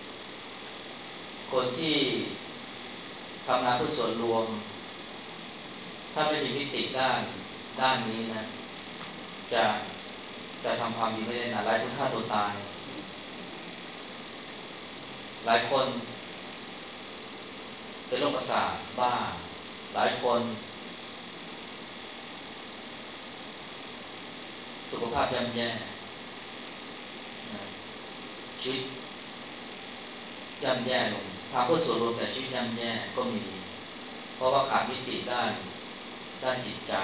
คนที่ทำงานเพื่อส่วนรวมถ้าไม่มีมิติด้านนี้นะจะจะทำความดีไม่ได้นะหลายคนฆ่าตัวตายหลายคนเป็นโรคประสาทบ้าหลายคนสุขภาพย่ำแย่นะชีวิตย่ำแย่ลงทำเพื่อส่วนรวมแต่ชีวิตย่ำแย่ก็มีเพราะว่าขาดมิติด้านจิตใจ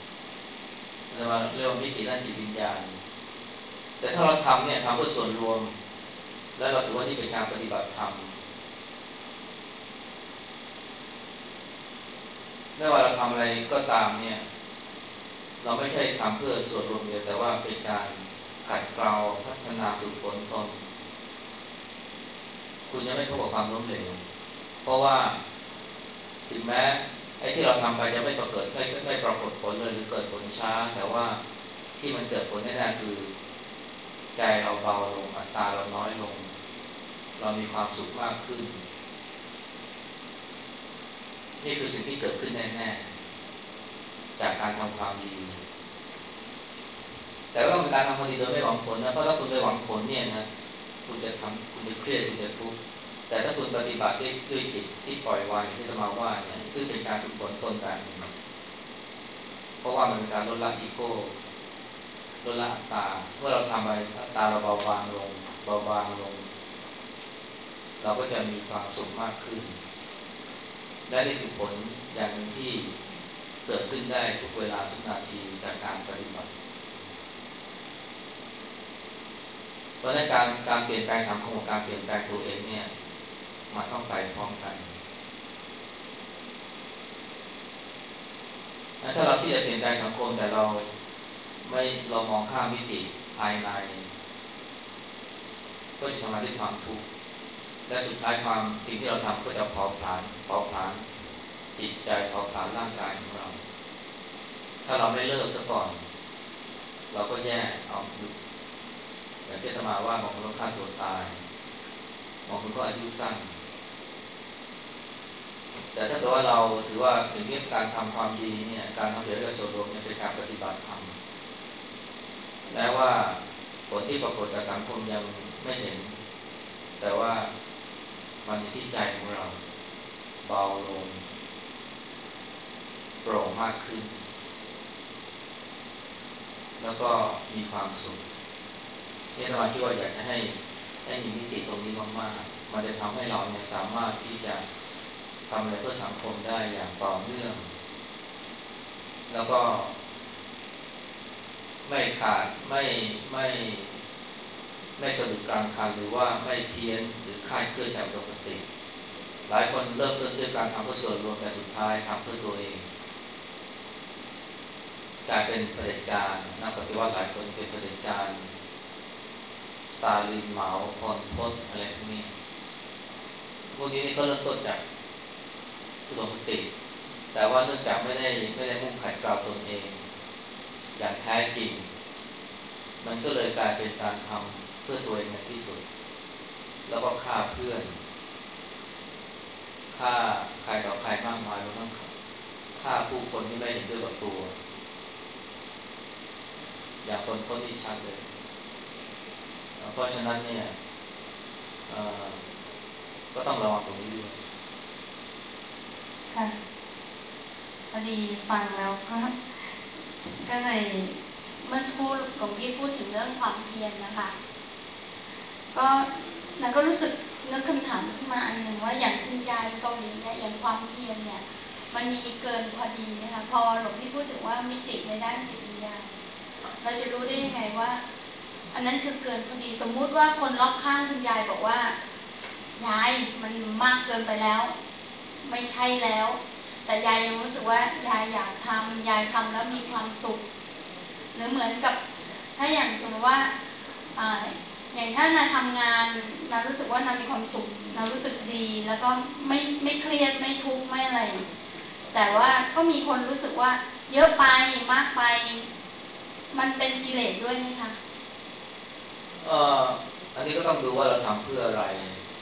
เรียกว่ามิติด้านจิตวิญญาณแต่ถ้าเราทำเนี่ยทำเพื่อส่วนรวมแล้วเราถือว่านี่เป็นการปฏิบัติธรรมไม่ว่าเราทำอะไรก็ตามเนี่ยเราไม่ใช่ทำเพื่อส่วนรวมเดียวแต่ว่าเป็นการขัดเกลาพัฒนาฝึกฝนตนคุณจะไม่พบกับความล้มเหลวเพราะว่าถึงแม้ไอ้ที่เราทำไปจะไม่ปรากฏไม่ปรากฏผลเลยหรือเกิดผลช้าแต่ว่าที่มันเกิดผลแน่ๆคือใจเราเบาลงอัตราเราน้อยลงเรามีความสุขมากขึ้นนี่คือสิ่งที่เกิดขึ้นแน่ๆจากการทำความดีแต่ก็ต้องเป็นการทำความดีโดยไม่หวังผลนะเพราะถ้าคุณไปหวังผลเนี่ยนะคุณจะเครียดคุณจะทุกข์แต่ถ้าคุณปฏิบัติด้วยจิตที่ปล่อยวางอย่างที่อาตมาว่าเนี่ยซึ่งเป็นการฝึกฝนตนแบบหนึ่งเพราะว่ามันเป็นการลดละอีโก้ลดละอัตตาเมื่อเราทำอะไรอัตตาเราเบาบางลงเบาบางลงเราก็จะมีความสุขมากขึ้นและนี่คือผลอย่างหนึ่งที่เกิดขึ้นได้ทุกเวลาทุกนาทีจากการปฏิบัติเพราะในการเปลี่ยนแปลงสังคมกับการเปลี่ยนแปลงตัวเองเนี่ยมันต้องไปพร้อมกันถ้าเราที่จะเปลี่ยนแปลงสังคมแต่ไม่เรามองข้ามมิติภายในก็จะทำงานด้วยความทุกข์และสุดท้ายสิ่งที่เราทำก็จะเผาผลาญจิตใจเผาผลาญร่างกายของเราถ้าเราไม่เลิกซะก่อนเราก็แย่เอาอย่างที่อาตมาว่าบางคนก็ฆ่าตัวตายบางคนก็อายุสั้นแต่ถ้าเกิดว่าเราถือว่าสิ่งที่การทำความดีเนี่ยการทำประโยชน์กับส่วนรวมเนี่ยเป็นการปฏิบัติธรรมแม้ว่าผลที่ปรากฏกับสังคมยังไม่เห็นแต่ว่ามันอยู่ที่ใจของเราเบาลงโปร่งมากขึ้นแล้วก็มีความสุขที่อาตมาคิดว่าอยากจะให้มีมิติตรงนี้มากๆมันจะทำให้เราเนี่ยสามารถที่จะทำอะไรเพื่อสังคมได้อย่างต่อเนื่องแล้วก็ไม่ขาดไม่ไม่สะดุดกลางคันหรือว่าไม่เพี้ยนหรือคลาดเคลื่อนจากปกติหลายคนเริ่มต้นด้วยการทำเพื่อส่วนรวมแต่สุดท้ายทำเพื่อตัวเองกลายเป็นเผด็จการนักปฏิวัติหลายคนเป็นเผด็จการสตาลินเหมาพลพจน์อะไรพวกนี้นี่ก็เริ่มต้นจากอุดมคติแต่ว่าเนื่องจากไม่ได้มุ่งขัดเกลาตนเองอย่างแท้จริงมันก็เลยกลายเป็นการทำเพื่อตัวเองในที่สุดแล้วก็ฆ่าเพื่อนฆ่าใครต่อใครมากมายรวมทั้งฆ่าผู้คนที่ไม่เห็นด้วยกับตัวอย่างคนที่ชัดเลยเพราะฉะนั้นเนี่ยก็ต้องระวังตรงนี้ด้วยค่ะพอดีฟังแล้วก็เลยเมื่อสักครู่หลวงพี่พูดถึงเรื่องความเพียรนะคะก็นั้นก็รู้สึกนึกคำถามขึ้นมาอันหนึ่งว่าอย่างคุณยายเกาหลีเนี่ยอย่างความเพียรเนี่ยมันมีเกินพอดีไหมคะพอหลวงพี่พูดถึงว่ามิติในด้านจิตวิญญาณเราจะรู้ได้ยังไงว่าอันนั้นคือเกินพอดีสมมุติว่าคนรอบข้างคุณยายบอกว่ายายมันมากเกินไปแล้วไม่ใช่แล้วแต่ยายยังรู้สึกว่ายายอยากทำยายทำแล้วมีความสุขหรือเหมือนกับถ้าอย่างสมมติว่าอย่างถ้านาทำงานนารู้สึกว่านามีความสุขนารู้สึกดีแล้วก็ไม่เครียดไม่ทุกข์ไม่อะไรแต่ว่าก็มีคนรู้สึกว่าเยอะไปมากไปมันเป็นกิเลสด้วยไหมคะอันนี้ก็ต้องดูว่าเราทำเพื่ออะไร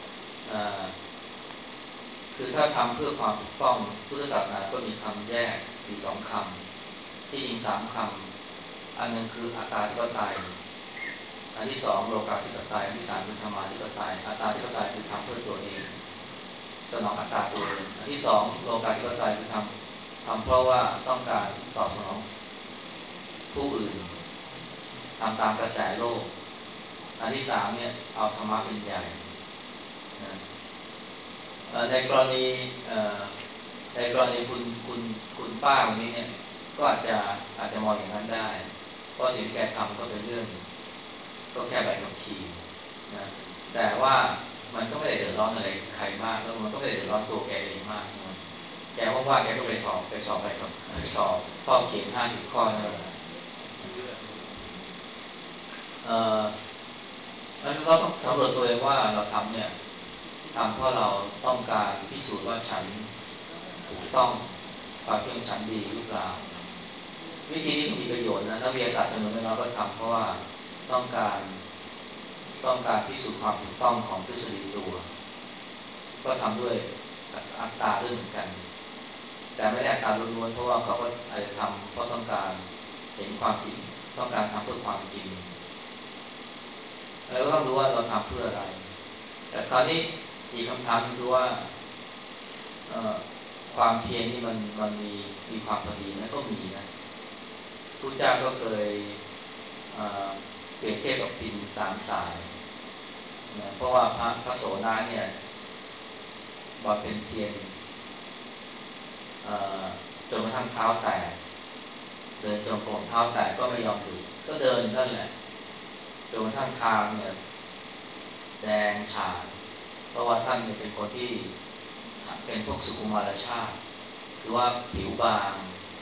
คือถ้าทำเพื่อความถูกต้องพุทธศาสนาก็มีคำแยกอยู่สองคำที่จริงสามคำอันนึงคืออัตตาธิปไตยอันที่สองโลกาธิปไตยอันที่สามคือธรรมาธิปไตยอัตตาธิปไตยคือทำเพื่อตัวเองสนองอัตตาตัวเองอันที่สองโลกาธิปไตยคือทำเพราะว่าต้องการตอบสนองผู้อื่นทำตามกระแสโลกอันที่สามเนี่ยเอาธรรมะเป็นใหญ่นะในกรณีคุณป้าคนนี้เนี่ยก็อาจจะมองอย่างนั้นได้เพราะสิ่งที่แกทำก็เป็นเรื่องก็แค่ใบขับขี่นะแต่ว่ามันก็ไม่ได้เดือดร้อนอะไรใครมากแล้วมันก็ไม่ได้เดือดร้อนตัวแกเองมากนะแกว่าแกก็ไปสอบใบขับสอบข้อเขียน50 ข้อนั่นแหละแล้วเราต้องสำรวจตัวเองว่าเราทำเนี่ยทำเพราะเราต้องการพิสูจน์ว่าฉันถูกต้องความเที่ยงฉันดีหรือเปล่าวิธีนี้ก็มีประโยชน์นะนักวิทยาศาสตร์จำนวนไม่น้อยก็ทำเพราะว่าต้องการพิสูจน์ความถูกต้องของทฤษฎีตัวก็ทำด้วยอัตราด้วยเหมือนกันแต่ไม่ได้อัตราล้วนๆเพราะว่าเขาก็อาจจะทำเพราะต้องการเห็นความจริงต้องการทำเพื่อความจริงแล้วก็ต้องดูว่าเราทำเพื่ออะไรแต่คราวนี้อีกคำถามคือว่าความเพียรนี่มันมีความพอดีไหมก็มีนะพระเจ้าก็เคยเปรียบเทียบกับพินสามสายนะเพราะว่าพระโสดาเนี่ยบำเพ็ญเพียรจนกระทั่งเท้าแตกเดินจงกรมเท้าแตกก็ไม่ยอมหยุดก็เดินนั่นแหละจนกระทั่งทางเนี่ยแดงฉานเพราะว่าท่านเป็นคนที่เป็นพวกสุขุมารชาติคือว่าผิวบาง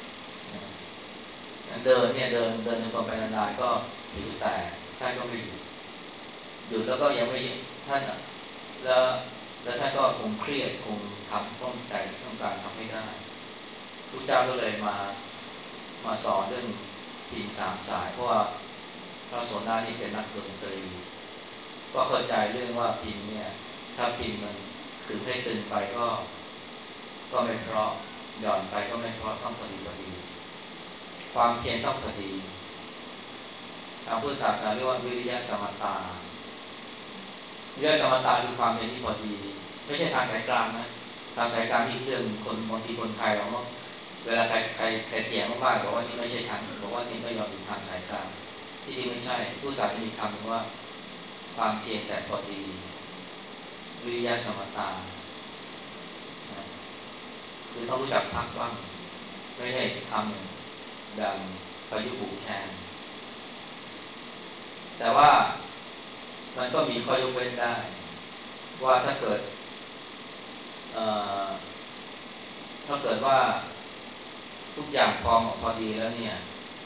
เดินเนี่ยเดินจนกรมไปนานๆก็ผิวแตกท่านก็ไม่หยุดแล้วก็ยังไม่ท่านแล้วท่านก็คงเครียดคงทำต้องการทำให้ได้พระเจ้าก็เลยมาสอนเรื่องพินสามสายเพราะว่าพระโสดานี่เป็นนักดนตรีก็เข้าใจเรื่องว่าพินเนี่ยถ้าพินมันคือให้ตึงไปก็ไม่เพราะหย่อนไปก็ไม่เพราะต้องพอดีความเพียรต้องพอดีทางพุทธศาสนาเรียกว่าวิริยะสมถะวิริยะสมถะคือความเพียรที่พอดีไม่ใช่ทางสายกลางนะทางสายกลางนี่เรื่องคนบางทีคนไทยเราเวลาใครเถียงมากๆบอกว่านี่ไม่ใช่ทางบอกว่านี่ไม่ยอมอยู่ทางสายกลางที่จริงไม่ใช่พุทธศาสนามีคำว่าความเพียรแต่พอดีวิริยะสมถะคือต้องรู้จักพักบ้างไม่ใช่ทำดังประยุกต์บุกแทนแต่ว่ามันก็มีข้อยกเว้นได้ว่าถ้าเกิดว่าทุกอย่างพร้อมพอดีแล้วเนี่ย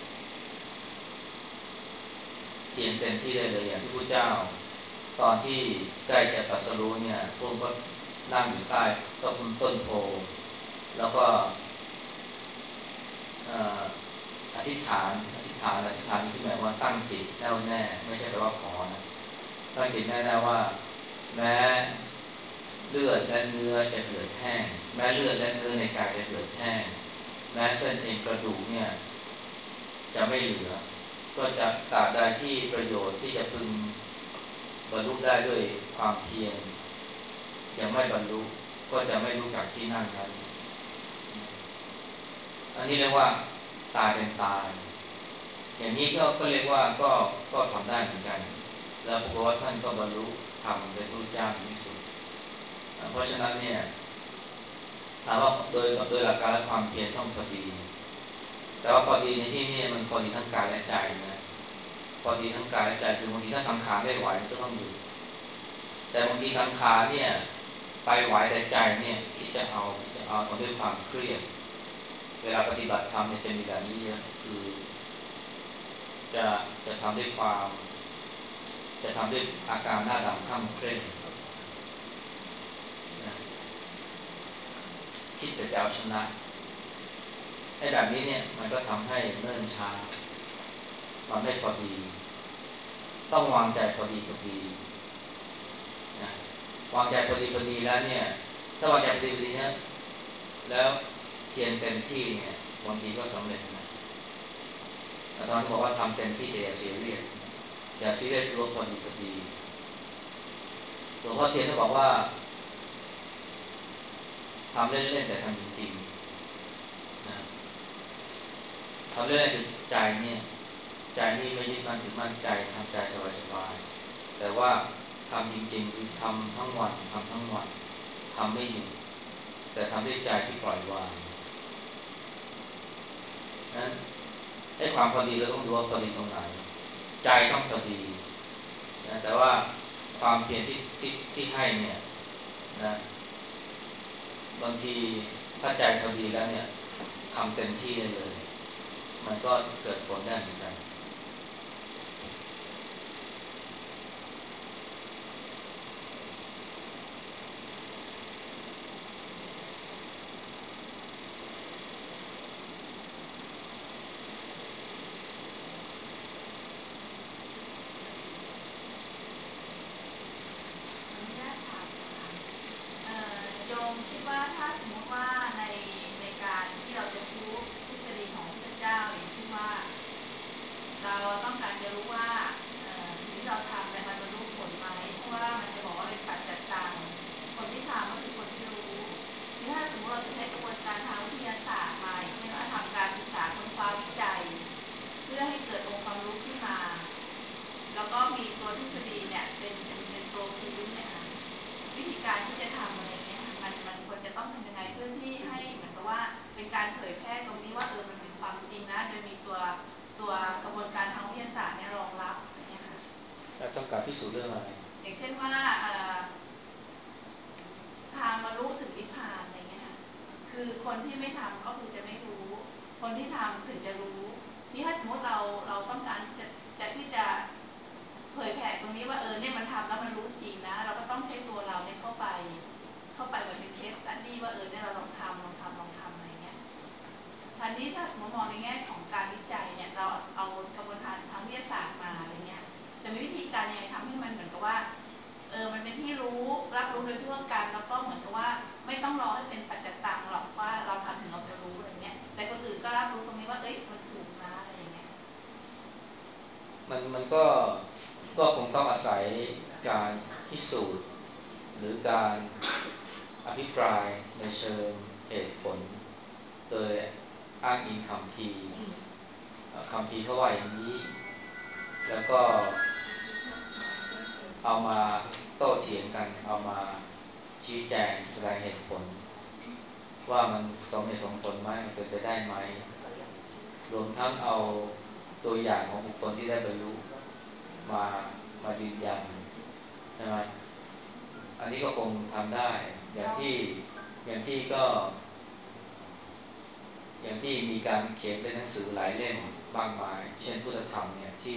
เพียงเต็มที่ได้เลยอย่างที่พระเจ้าตอนที่ใกล้จะตรัสรู้เนี่ยพระองค์ก็นั่งอยู่ใต้ต้นโพแล้วก็อธิษฐานที่หมายว่าตั้งจิตแน่วแน่ไม่ใช่แปลว่าขอนะตั้งจิตแน่แน่ว่าแม้เลือดและเนื้อจะเหือดแห้งแม้เลือดและเนื้อในกายจะเหือดแห้งแม้เส้นเอ็นกระดูกเนี่ยจะไม่เหลือก็จะตราบใดที่ประโยชน์ที่จะพึงบรรลุได้ด้วยความเพียรยังไม่บรรลุก็จะไม่รู้จักที่นั่งนั้นอันนี้เรียกว่าตายเป็นตายอย่างนี้ก็เรียกว่าก็ทำได้เหมือนกันแล้วปรากฏว่าท่านก็บรรลุธรรมเป็นพระเจ้าที่สุดเพราะฉะนั้นเนี่ยถามว่าโดยหลักการและความเพียรต้องพอดีแต่ว่าพอดีในที่นี้มันพอดีทั้งกายและใจนะพอดีทั้งกายและใจคือบางทีถ้าสังขารไม่ไหวก็ต้องหยุดแต่บางทีสังขารเนี่ยไปไหวแต่ใจเนี่ยคิดจะเอาทำด้วยความเครียดเวลาปฏิบัติธรรมเนี่ยจะมีแบบนี้เยอะคือจะทำด้วยความจะทำด้วยอาการหน้าดำข้ามเคร่งคิดแต่จะเอาชนะไอ้แบบนี้เนี่ยมันก็ทำให้เนิ่นช้ามันไม่พอดีต้องวางใจพอดีนะวางใจพอดีแล้วเนี่ยถ้าวางใจพอดีเนี่ยแล้วเพียรเต็มที่เนี่ยบางทีก็สำเร็จนะอาจารย์บอกว่าทำเต็มที่แต่อย่าซีเรียสรู้พอดีหลวงพ่อเทียนก็บอกว่าทำเล่นๆแต่ทำจริงๆนะทำเล่นๆคือใจเนี่ยใจนี่ไม่ยึดมั่นถือมั่นใจทำใจสบายๆแต่ว่าทำจริงๆคือทำทั้งวันทำไม่หยุดแต่ทำด้วยใจที่ปล่อยวางนั้นไอ้ความพอดีเราต้องดูว่าพอดีตรงไหนใจต้องพอดีนะแต่ว่าความเพียรที่ให้เนี่ยนะบางทีถ้าใจพอดีแล้วเนี่ยทำเต็มที่ได้เลยมันก็เกิดผลได้เหมือนกันโยมคิดว่าถ้าสมมติว่าในการที่เราจะพูดทฤษฎีของพระเจ้าอย่างเช่นว่าสูจน์เรื่องอะไรอย่างเช่นว่าทางบรรลุถึงนิพพานอะไรเงี้ยคือคนที่ไม่ทำก็คือจะไม่รู้ คนที่ทำถึงจะรู้นี่ถ้าสมมติเราต้องการที่จะเผยแผ่ตรงนี้ว่าเนี่ยมันทำแล้วมันรู้จริงนะเราก็ต้องใช้ตัวเราเนี่ยเข้าไปเหมือนเป็นเคสสตัดดี้ว่าเนี่ยเราลองทำอะไรเงี้ยทันนี้ถ้าสมมติมองในแง่ของการวิจัยเนี่ยเราเอากระบวนการทางวิทยาศาสตร์มาอะไรเงี้ยจะมีวิธีการยังไงทำให้มันเหมือนกับว่ามันเป็นที่รู้รับรู้โดยทั่วกันแล้วก็เหมือนกับว่าไม่ต้องรอให้เป็นปัจจัยต่างหรอกว่าเราทำถึงเราจะรู้อะไรเงี้ยแต่คนอื่นก็รับรู้ตรงนี้ว่ามันถูกนะอะไรอย่างเงี้ยมันก็คงต้องอาศัยการพิสูจน์หรือการอภิปรายในเชิงเหตุผลโดยอ้างอิงคัมภีร์เขาว่าอย่างนี้แล้วก็เอามาโต้เถียงกันเอามาชี้แจงแสดงเหตุผลว่ามันสมเหตุสมผลไหมมันเป็นไปได้ไหมรวมทั้งเอาตัวอย่างของบุคคลที่ได้บรรลุมายืนยันใช่ไหมอันนี้ก็คงทำได้อย่างที่มีการเขียนเป็นหนังสือหลายเล่มมากมายเช่นพุทธธรรมเนี่ยที่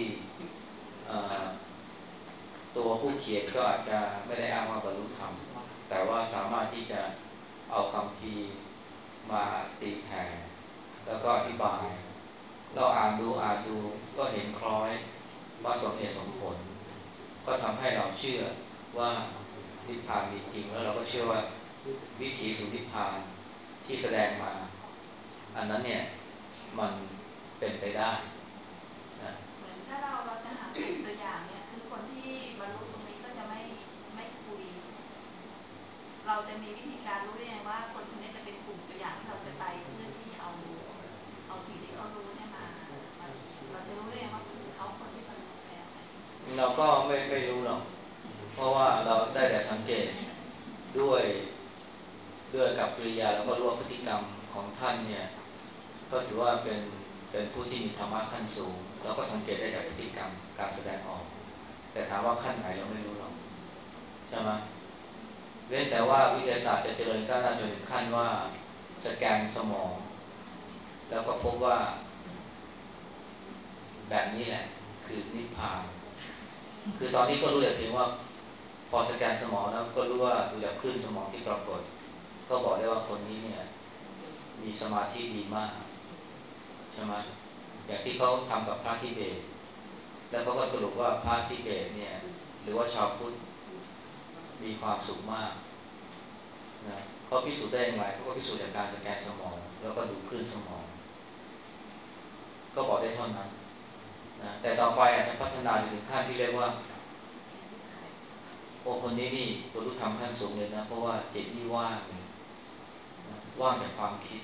ตัวผู้เขียนก็อาจจะไม่ได้อ้างว่าบรรลุธรรมแต่ว่าสามารถที่จะเอาคำพีร์มาตีแผ่แล้วก็อธิบายเราอ่านดูก็เห็นคล้อยว่าสมเหตุสมผลก็ทำให้เราเชื่อว่านิพพานมีจริงแล้วเราก็เชื่อว่าวิถีสู่นิพพานที่แสดงมาอันนั้นเนี่ยมันเป็นไปได้นะเหมือนถ้าเราจะหาตัวอย่างเนี่ยคือคนที่บรรลุตรงนี้ก็จะไม่คุยเราจะมีวิธีการรู้ได้ยังไงว่าคนนี้จะเป็นกลุ่มตัวอย่างที่เราจะไปเพื่อที่เอาสิ่งที่เขารู้เนี่ยมาเราจะรู้ได้ยังว่าคือเขาคนที่บรรลุแล้วเราก็ไม่รู้หรอกเพราะว่าเราได้แต่สังเกตด้วยกับกริยาแล้วก็รู้ว่าพฤติกรรมของท่านเนี่ยก็ถือว่าเป็นผู้ที่มีธรรมะขั้นสูงเราก็สังเกตได้จากพฤติกรรมการแสดงออกแต่ถามว่าขั้นไหนเราไม่รู้หรอกใช่ไหมเว้นแต่ว่าวิทยาศาสตร์จะเจริญก้าวหน้าจนถึงขั้นว่าสแกนสมองแล้วก็พบว่าแบบนี้แหละคือนิพพานคือตอนนี้ก็รู้แต่เพียงว่าพอสแกนสมองแล้วก็รู้ว่าดูจากคลื่นสมองที่ปรากฏก็บอกได้ว่าคนนี้เนี่ยมีสมาธิดีมากใช่ไหมอย่างที่เขาทำกับพระทิเบตแล้วเขาก็สรุปว่าพระทิเบตเนี่ยหรือว่าชาวพุทธมีความสุขมากนะเขาพิสูจน์ได้อย่างไรเขาก็พิสูจน์จากการสแกนสมองแล้วก็ดูคลื่นสมองก็บอกได้เท่านั้นนะแต่ต่อไปอาจจะพัฒนาไปถึงขั้นที่เรียกว่าโอ้คนนี้นี่บรรลุธรรมขั้นสูงเลยนะเพราะว่าจิตนี่ว่างว่างจากความคิด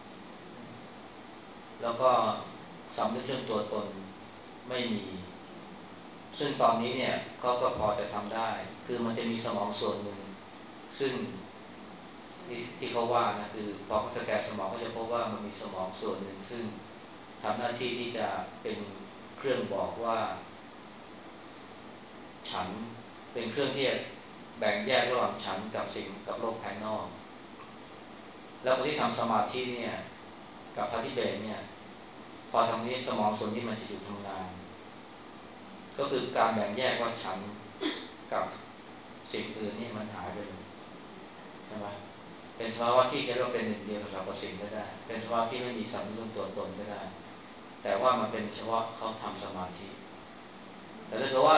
แล้วก็สำนึกเรื่องตัวตนไม่มีซึ่งตอนนี้เนี่ยเขาก็พอจะทำได้คือมันจะมีสมองส่วนหนึ่งซึ่งที่เขาว่านะคือพอเขาสแกนสมองก็จะพบว่ามันมีสมองส่วนหนึ่งซึ่งทำหน้าที่ที่จะเป็นเครื่องบอกว่าฉันเป็นเครื่องที่แบ่งแยกระหว่างฉันกับสิ่งกับโลกภายนอกแล้วคนที่ทำสมาธิเนี่ยกับพระทิเบตเนี่ยพอทำนี้สมองส่วนนี้มันจะหยุดทำงานก็คือการแบ่งแยกว่าฉันกับสิ่งอื่นนี่มันหายไปเลยใช่ไหมเป็นสภาวะที่จะเรียกว่าเป็นหนึ่งเดียวกับสรรพสิ่งก็ได้เป็นสภาวะที่ไม่มีสำนึกตัวตนก็ได้แต่ว่ามันเป็นเฉพาะเขาทำสมาธิแต่ถ้าเกิดว่า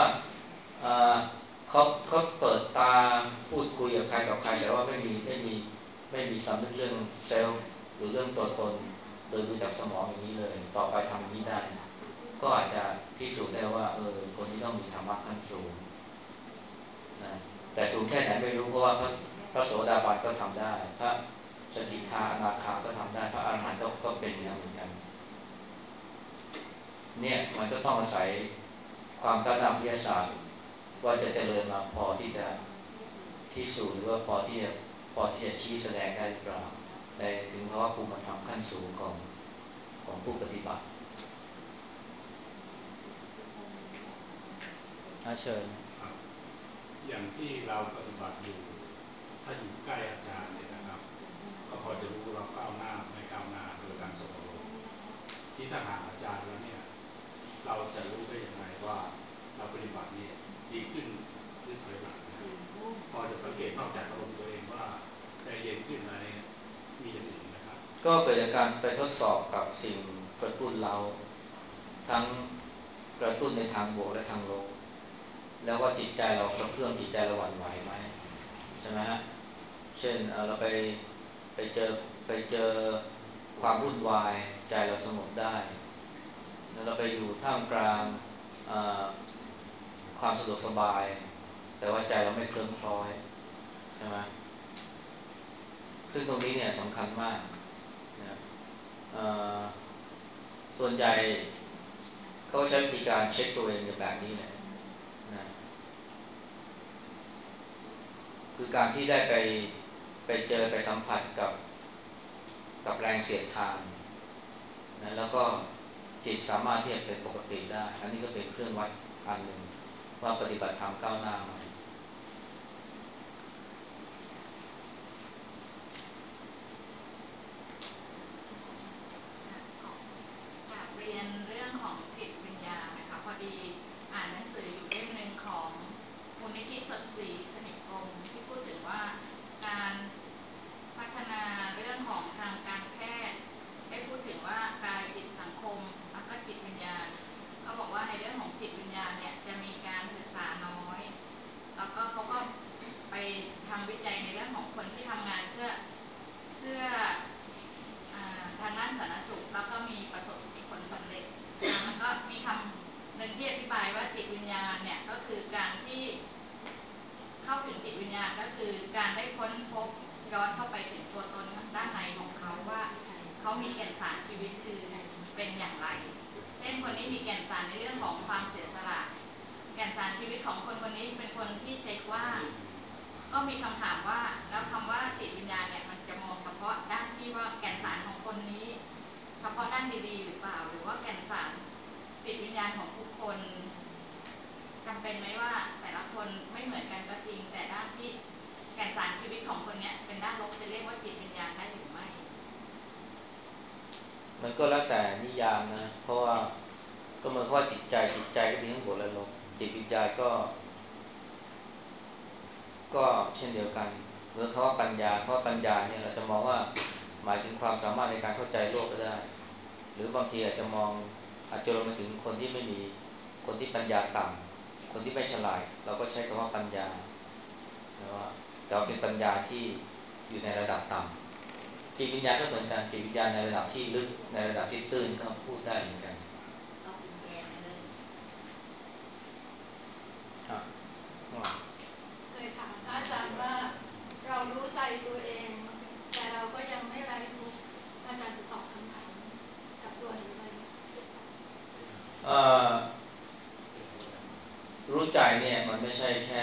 เขาเปิดตาพูดคุยกับใครแต่ว่าไม่มีสำนึกเรื่องเซลล์หรือเรื่องตัวตนโดยดูจากสมองอย่างนี้เลยต่อไปทำอย่างนี้ได้ก็อาจจะพิสูจน์ได้ว่าคนนี้ต้องมีธรรมะขั้นสูงนะแต่สูงแค่ไหนไม่รู้เพราะว่าพระโสดาบันก็ทำได้พระสกิทาอนาคาก็ทำได้พระอรหันต์ก็เป็นอย่างนั้นเหมือนกันเนี่ยมันก็ต้องอาศัยความก้าวหน้าวิทยาศาสตร์ว่าจะเจริญมาพอที่จะพิสูจน์หรือว่าพอที่จะชี้แสดงได้หรือเปล่าในถึงภาวะภูมิธรรมขั้นสูงของผู้ปฏิบัติเชิญอย่างที่เราปฏิบัติอยู่ถ้าอยู่ใกล้อาจารย์เนี่ยนะครับก็พอจะรู้เราก้าวหน้าไม่ก้าวหน้าโดยการส่งอารมณ์ที่ถ้าห่างอาจารย์แล้วเนี่ยเราจะรู้ได้ยังไงว่าเราปฏิบัตินี้ดีขึ้นหรือถอยหลังนะพอจะสังเกตนอกจากอารมณ์ตัวเองว่าใจเย็นขึ้นอะไรมีอย่างอื่นนะครับก็เกิดจากการไปทดสอบกับสิ่งกระตุ้นเราทั้งกระตุ้นในทางบวกและทางลบแล้วว่าจิตใจเรากระเพื่อมจิตใจเราหวั่นไหวไหมใช่ไหมฮะเช่นเราไปเจอความวุ่นวายใจเราสงบได้แล้วเราไปอยู่ท่ามกลางความสะดวกสบายแต่ว่าใจเราไม่เคลิ้มคล้อยใช่ไหมซึ่งตรงนี้เนี่ยสำคัญมากนะส่วนใหญ่เขาใช้วิธีการเช็คตัวเองแบบนี้แหละนะคือการที่ได้ไปเจอไปสัมผัสกับแรงเสียดทานนะแล้วก็จิตสามารถที่จะเป็นปกติได้อันนี้ก็เป็นเครื่องวัดอันหนึ่งว่าปฏิบัติธรรมก้าวหน้าไหมอยากเรียนเรื่องของจิตวิญญาณนะคะพอดีอ่านหนังสืออยู่เล่มหนึ่งของมูลนิธิสดศรีสนิทพรหมที่พูดถึงว่าการพัฒนาเรื่องของทางการแพทย์ได้พูดถึงว่ากายจิตสังคมแล้วก็จิตวิญญาณก็บอกว่าในเรื่องของจิตวิญญาณเนี่ยจะมีการศึกษาน้อยแล้วก็เขาก็ไปทำวิจัยในเรื่องของคนที่ทำงานเพื่อทางด้านสาธารณสุขแล้วก็มีประสบผลสำเร็จแล้วก็มีคำหนึ่งที่อธิบายว่าจิตวิญญาณเนี่ยก็คือการที่เข้าถึงจิตวิญญาณก็คือการได้ค้นพบย้อนเข้าไปถึงตัวตนด้านในของเขาว่าเขามีแก่นสารชีวิตคือเป็นอย่างไรเช่นคนนี้มีแก่นสารในเรื่องของความเสียสละแก่นสารชีวิตของคนคนนี้เป็นคนที่ใจกว้างก็มีคำถามว่าแล้วคำว่าจิตวิญญาณเนี่ยมันจะมองเฉพาะด้านที่ว่าแก่นสารของคนนี้เฉพาะด้านดีๆหรือเปล่าหรือว่าแก่นสารจิตวิญญาณของทุกคนจำเป็นไหมว่าแต่ละคนไม่เหมือนกันก็จริงแต่ด้านที่แก่นสารชีวิตของคนนี้เป็นด้านลบจะเรียกว่าจิตวิญญาณได้หรือไม่มันก็แล้วแต่นิยามนะเพราะว่าก็เหมือนว่าจิตใจก็มีทั้งบวกและลบจิตวิญญาณก็เช่นเดียวกันเหมือนคำว่าปัญญาเพราะปัญญาเนี่ยเราจะมองว่าหมายถึงความสามารถในการเข้าใจโลกก็ได้หรือบางทีอาจจะมองอาจจะลงมาถึงคนที่ไม่มีคนที่ปัญญาต่ำคนที่ไม่ฉลาดเราก็ใช้คำว่าปัญญานะว่าเราเป็นปัญญาที่อยู่ในระดับต่ำจิตวิญญาณก็เหมือนกันจิตวิญญาณในระดับที่ลึกในระดับที่ตื้นก็พูดได้เหมือนกันเคยถามอาจารย์ว่าเรารู้ใจตัวเองแต่เราก็ยังไม่ไร้ทุกข์อาจารย์จะตอบคำถามกับตัวนี้ไหมรู้ใจเนี่ยมันไม่ใช่แค่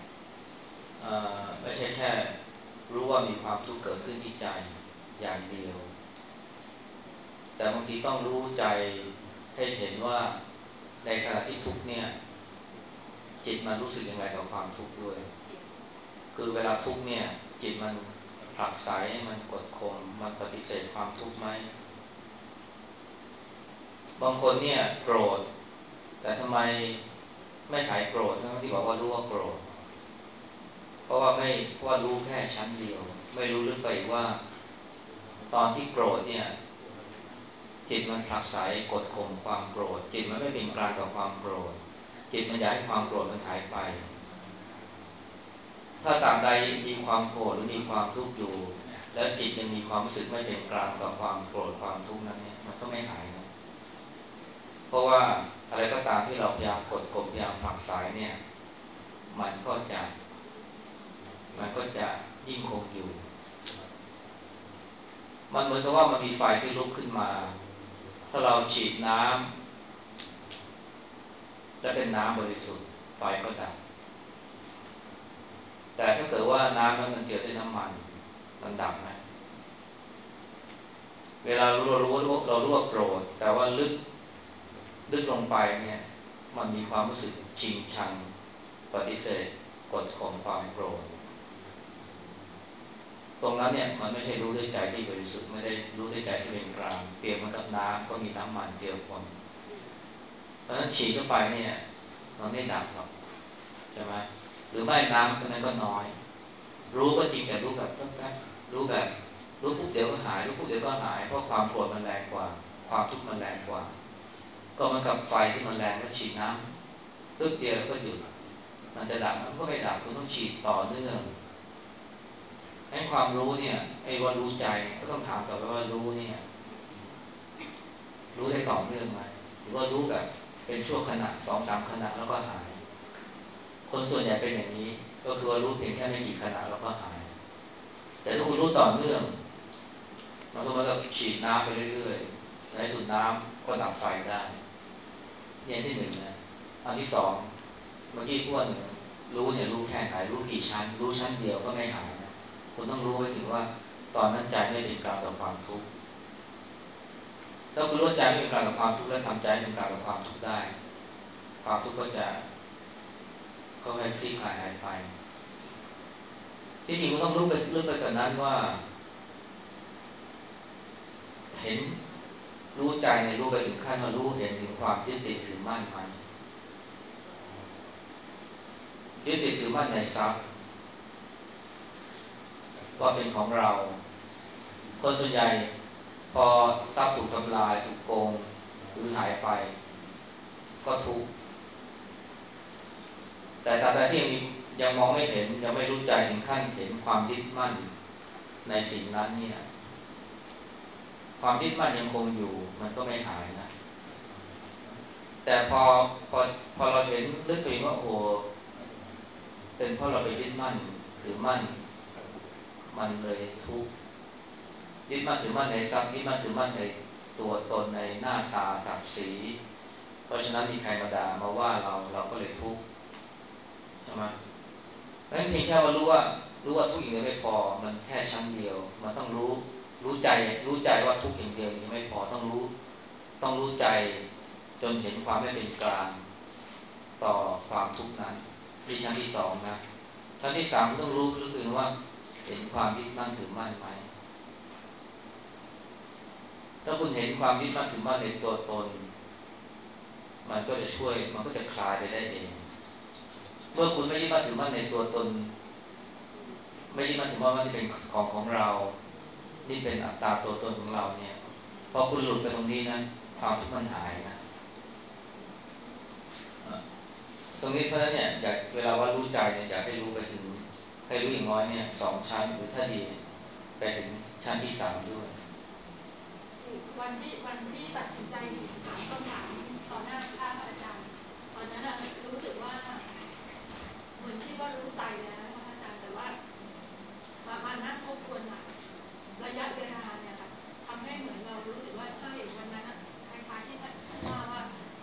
รู้ว่ามีความทุกข์เกิดขึ้นที่ใจอย่างเดียวแต่บางทีต้องรู้ใจให้เห็นว่าในขณะที่ทุกข์เนี่ยจิตมันรู้สึกยังไงกับความทุกข์ด้วยคือเวลาทุกข์เนี่ยจิตมันผลักไสมันกดข่มมันปฏิเสธความทุกข์ไหมบางคนเนี่ยโกรธแต่ทำไมไม่หายโกรธทั้งที่บอกว่ารู้ว่าโกรธเพราะว่ารู้แค่ชั้นเดียวไม่รู้ลึกไปอีกว่าตอนที่โกรธเนี่ยจิตมันผลักไสกดข่มความโกรธจิตมันไม่เป็นกลางต่อความโกรธจิตมันอยากให้ความโกรธมันหายไปถ้าตราบใดมีความโกรธหรือมีความทุกข์อยู่แล้วจิตยังมีความรู้สึกไม่เป็นกลางต่อความโกรธความทุกข์นั้นเนี่ยมันก็ไม่หายนะเพราะว่าอะไรก็ตามที่เราพยายามกดข่มพยายามผลักไสเนี่ยมันก็จะยิ่งคงอยู่มันเหมือนกับว่ามันมีไฟที่ลุกขึ้นมาถ้าเราฉีดน้ำและเป็นน้ำบริสุทธิ์ไฟก็ดับแต่ถ้าเกิดว่าน้ำนั้นมันเจือด้วยน้ำมันดับไหมเวลาเรารู้ว่าโกรธแต่ว่าลึกลงไปเนี่ยมันมีความรู้สึกชิงชังปฏิเสธกดข่มความโกรธตรงนั้นเนี่ยมันไม่ใช่รู้ด้วยใจที่บริสุทธิ์ไม่ได้รู้ด้วยใจที่เป็นกลางเปรียบเหมือนกับน้ำก็มีน้ำมันเจือปนเพราะฉะนั้นฉีดเข้าไปเนี่ยมันไม่ดับหรอกใช่ไหมหรือไม่น้ำตรงนั้นก็น้อยรู้ก็จริงแต่รู้แบบแป๊บๆรู้แบบรู้ปุ๊บเดี๋ยวก็หายรู้ปุ๊บเดี๋ยวก็หายเพราะความโกรธมันแรงกว่าความทุกข์มันแรงกว่าก็เหมือนกับไฟที่มันแรงแล้วฉีดน้ำปึ๊บเดียวก็หยุดมันจะดับมันก็ไม่ดับคุณต้องฉีดต่อเนื่องให้ความรู้เนี่ยไอ้ว่ารู้ใจก็ต้องถามต่อไปว่ารู้เนี่ยรู้ได้ต่อเนื่องไหมหรือว่ารู้แบบเป็นช่วงขณะ2-3 ขณะแล้วก็หายคนส่วนใหญ่เป็นอย่างนี้ก็คือว่ารู้เพียงแค่ไม่กี่ขณะแล้วก็หายแต่ถ้าคุณรู้ต่อเนื่องมันก็เหมือนกับฉีดน้ำไปเรื่อยๆในสุดน้ำก็ดับไฟได้เนี่ยที่หนึ่งนะอันที่สองเมื่อกี้พูดว่าหนึ่งรู้เนี่ยรู้แค่ไหนรู้กี่ชั้นรู้ชั้นเดียวก็ไม่หายนะคุณต้องรู้ไว้ถึงว่าตอนนั้นใจไม่เป็นกลางต่อความทุกข์ถ้าคุณรู้ใจไม่เป็นกลางต่อความทุกข์และทำใจเป็นกลางต่อความทุกข์ได้ความทุกข์ก็จะค่อยๆคลี่คลายหายไปที่จริงมันต้องรู้ไปลึกไปกว่านั้นว่าเห็นรู้ใจในรู้ไปถึงขั้นว่ารู้เห็นถึงความยึดติดถือมั่นมันยึดติดถือมั่นในทรัพย์ว่าเป็นของเราคนส่วนใหญ่พอทรัพย์ถูกทำลายถูกโกงหรือหายไปก็ทุกข์แต่ตราบใดที่ยังมองไม่เห็นยังไม่รู้ใจถึงขั้นเห็นความยึดมั่นในสิ่งนั้นเนี่ยความยึดมั่นยังคงอยู่มันก็ไม่หายนะแต่พอเราเห็นลึกไปว่าโอ้เป็นเพราะเราไปยึดมั่นถือมั่นมันเลยทุกข์ยึดมั่นถือมั่นในทรัพย์ยึดมั่นถือมั่นในตัวตนในหน้าตาศักดิ์ศรีเพราะฉะนั้นมีใครมาด่ามาว่าเราก็เลยทุกข์ใช่ไหมนั้นเพียงแค่ว่ารู้ว่าทุกข์อย่างเดียวไม่พอมันแค่ชั้นเดียวมันต้องรู้ใจว่าทุกข์อย่างเดียวยังไม่พอต้องรู้ใจจนเห็นความไม่เป็นกลางต่อความทุกข์นั้นที่ชั้นที่สองนะชั้นที่สามต้องรู้ถึงว่าเห็นความยึดมั่นถือมั่นไหมถ้าคุณเห็นความยึดมั่นถือมั่นในตัวตนมันก็จะช่วยมันก็จะคลายไปได้เองเมื่อคุณไม่ยึดมั่นถือมั่นในตัวตนไม่ยึดมั่นถือมั่นว่านี่เป็นของเรานี่เป็นอัตตาตัวตนของเราเนี่ยพอคุณหลุดไปตรงนี้นะความทุกข์มันหายนะตรงนี้เพราะฉะนั้นเนี่ยอยากเวลาว่ารู้ใจเนี่ยอยากให้รู้ไปถึงให้รู้อย่างน้อยเนี่ย2 ชั้นหรือถ้าดีไปถึงชั้นที่3ด้วยวันที่ตัดสินใจถามคำถามต่อหน้าพระอาจารย์ตอนนั้นรู้สึกว่าเหมือนคิดว่ารู้ใจแล้วพระอาจารย์แต่ว่ามานั่งทบทวนใหม่ระยะเวลาเนี่ยค่ะทำให้เหมือนเรารู้สึกว่าใช่วันนั้นคล้ายๆที่ท่านว่า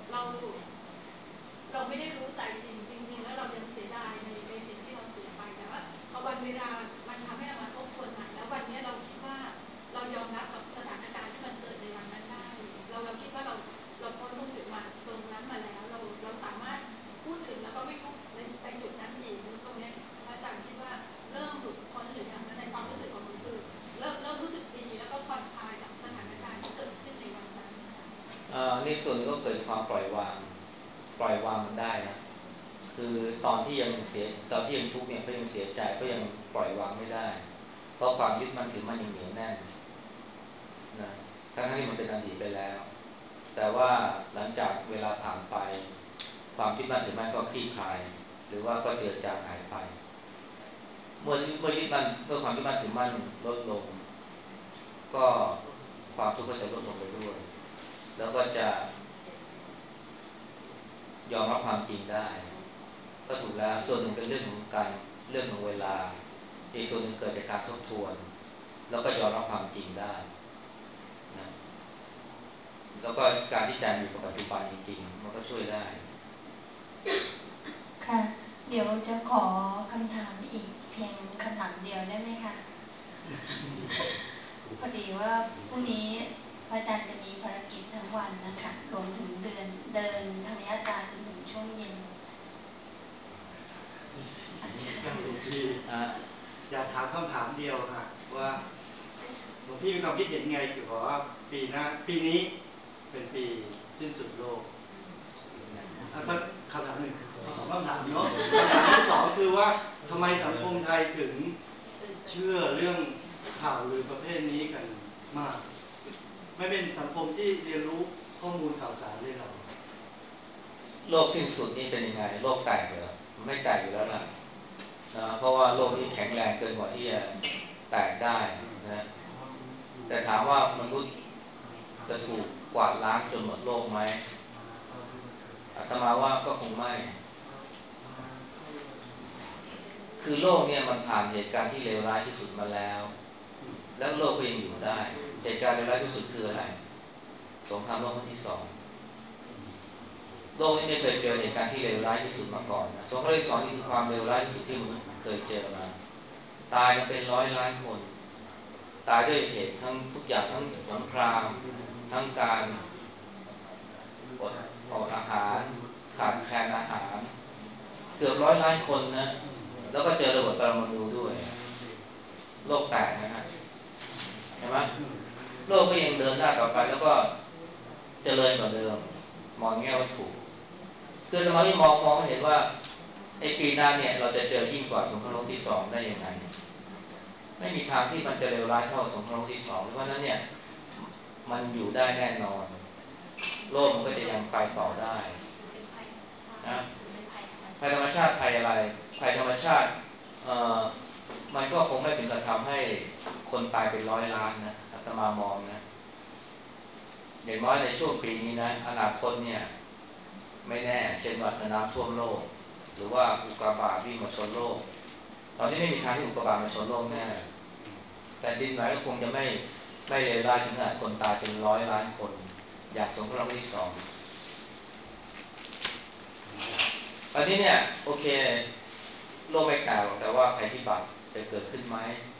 เราไม่ได้รู้ใจจริงแล้วเรายังเสียดายในสิ่งที่เราเสียไปแต่ว่าพอวันเวลามันทำให้เรามาทบทวนใหม่แล้ววันนี้เราคิดว่าเรายอมรับกับสถานการณ์ที่มันเกิดในวันนั้นได้เราคิดว่าเราพ้นตรงจุดมาตรงนั้นมาแล้วเราสามารถพูดถึงแล้วก็ไม่ทุกข์ในจุดนั้นอีกตรงนี้อาจารย์คิดว่าเริ่มหลุดพ้นหรือยังในความรู้สึกของหนูคือเริ่มรู้สึกดีแล้วก็ผ่อนคลายกับสถานการณ์ที่เกิดขึ้นในวันนั้นในส่วนก็เกิดความปล่อยวางมันได้นะคือตอนที่ยังทุกข์เนี่ยก็ยังเสียใจก็ยังปล่อยวางไม่ได้เพราะความยึดมั่นถือมั่นยังเหนียวแน่นนะทั้งที่มันเป็นอดีตไปแล้วแต่ว่าหลังจากเวลาผ่านไปความยึดมั่นถือมั่นก็คลี่คลายหรือว่าก็เจือจางหายไปเมื่อยึดมั่นเมื่อความยึดมั่นถือมั่นลดลงก็ความทุกข์ก็จะลดลงไปด้วยแล้วก็จะยอมรับความจริงได้ก็ถูกแล้วส่วนหนึ่งเป็นเรื่องของเวลาอีกส่วนหนึ่งเกิดจากการทบทวนแล้วก็ยอมรับความจริงได้นะแล้วก็การที่ใจอยู่กับปัจจุบันจริงๆมันก็ช่วยได้ค่ะเดี๋ยวจะขอคำถามอีกเพียงคำถามเดียวได้ไหมคะพอดีว่าพรุ่งนี้พระอาจารย์จะมีภารกิจทั้งวันนะคะรวมถึงเดินธรรมยาตราจนถึงช่วงเย็นหลวงพี่อ่ะอยากถามคำถามเดียวค่ะว่าหลวงพี่มีความคิดเห็นไงเกี่ยวกับว่าปีนี้เป็นปีสิ้นสุดโลกถ้าคำถามหนึ่งสองคำถามเนาะคำถามที่สองคือว่าทำไมสังคมไทยถึงเชื่อเรื่องข่าวลือประเภทนี้กันมากไม่เป็นสังคมที่เรียนรู้ข้อมูลข่าวสารเลยหรอโลกสิ้นสุดนี่เป็นยังไงโลกแตกเหรอไม่แตกอยู่แล้วนะเพราะว่าโลกนี้แข็งแรงเกินกว่าที่จะแตกได้นะแต่ถามว่ามนุษย์จะถูกกวาดล้างจนหมดโลกไหมอาตมาว่าก็คงไม่คือโลกเนี่ยมันผ่านเหตุการณ์ที่เลวร้ายที่สุดมาแล้วแล้วโลกก็ยังอยู่ได้เหตุการณ์เลวร้ายที่สุดคืออะไรสงครามโลกครั้งที่ 2โลกนี้ไม่เคยเจอเหตุการณ์ที่เลวร้ายที่สุดมาก่อนนะสงครามโลกที่ 2นี่คือความเลวร้ายที่สุดที่มนุษย์เคยเจอมาตายกันเป็นร้อยล้านคนตายด้วยเหตุทั้งทุกอย่างทั้งสงครามทั้งการอดอาหารขาดแคลนอาหารเกือบร้อยล้านคนนะแล้วก็เจอระเบิดปรมาณูด้วยโลกแตกนะฮะเห็นไหมโลกก็ยังเดินหน้าต่อไปแล้วก็เจริญกว่าเดิมมองแง่วัตถุคือเราที่มองเห็นว่าไอ้ปีหน้าเนี่ยเราจะเจอยิ่งกว่าสงครามโลกที่ 2ได้ยังไงไม่มีทางที่มันจะเลวร้ายเท่าสงครามโลกที่ 2เพราะนั้นเนี่ยมันอยู่ได้แน่นอนโลกมันก็จะยังไปต่อได้นะภัยธรรมชาติภัยอะไรภัยธรรมชาติมันก็คงไม่ถึงกับทำให้คนตายเป็นร้อยล้านนะอาตมามองนะอย่างน้อยในช่วงปีนี้นะอนาคตเนี่ยไม่แน่เช่นว่าน้ำท่วมโลกหรือว่าอุกกาบาตวิ่งมาชนโลกตอนนี้ไม่มีทางที่อุกกาบาตมาชนโลกแน่แต่ดินไหวก็คงจะไม่เลวร้ายถึงขนาดคนตายเป็นร้อยล้านคนอย่างสงครามโลกที่ 2ตอนนี้เนี่ยโอเคโลกไม่แตกหรอกแต่ว่าภัยพิบัติจะเกิดขึ้นไหม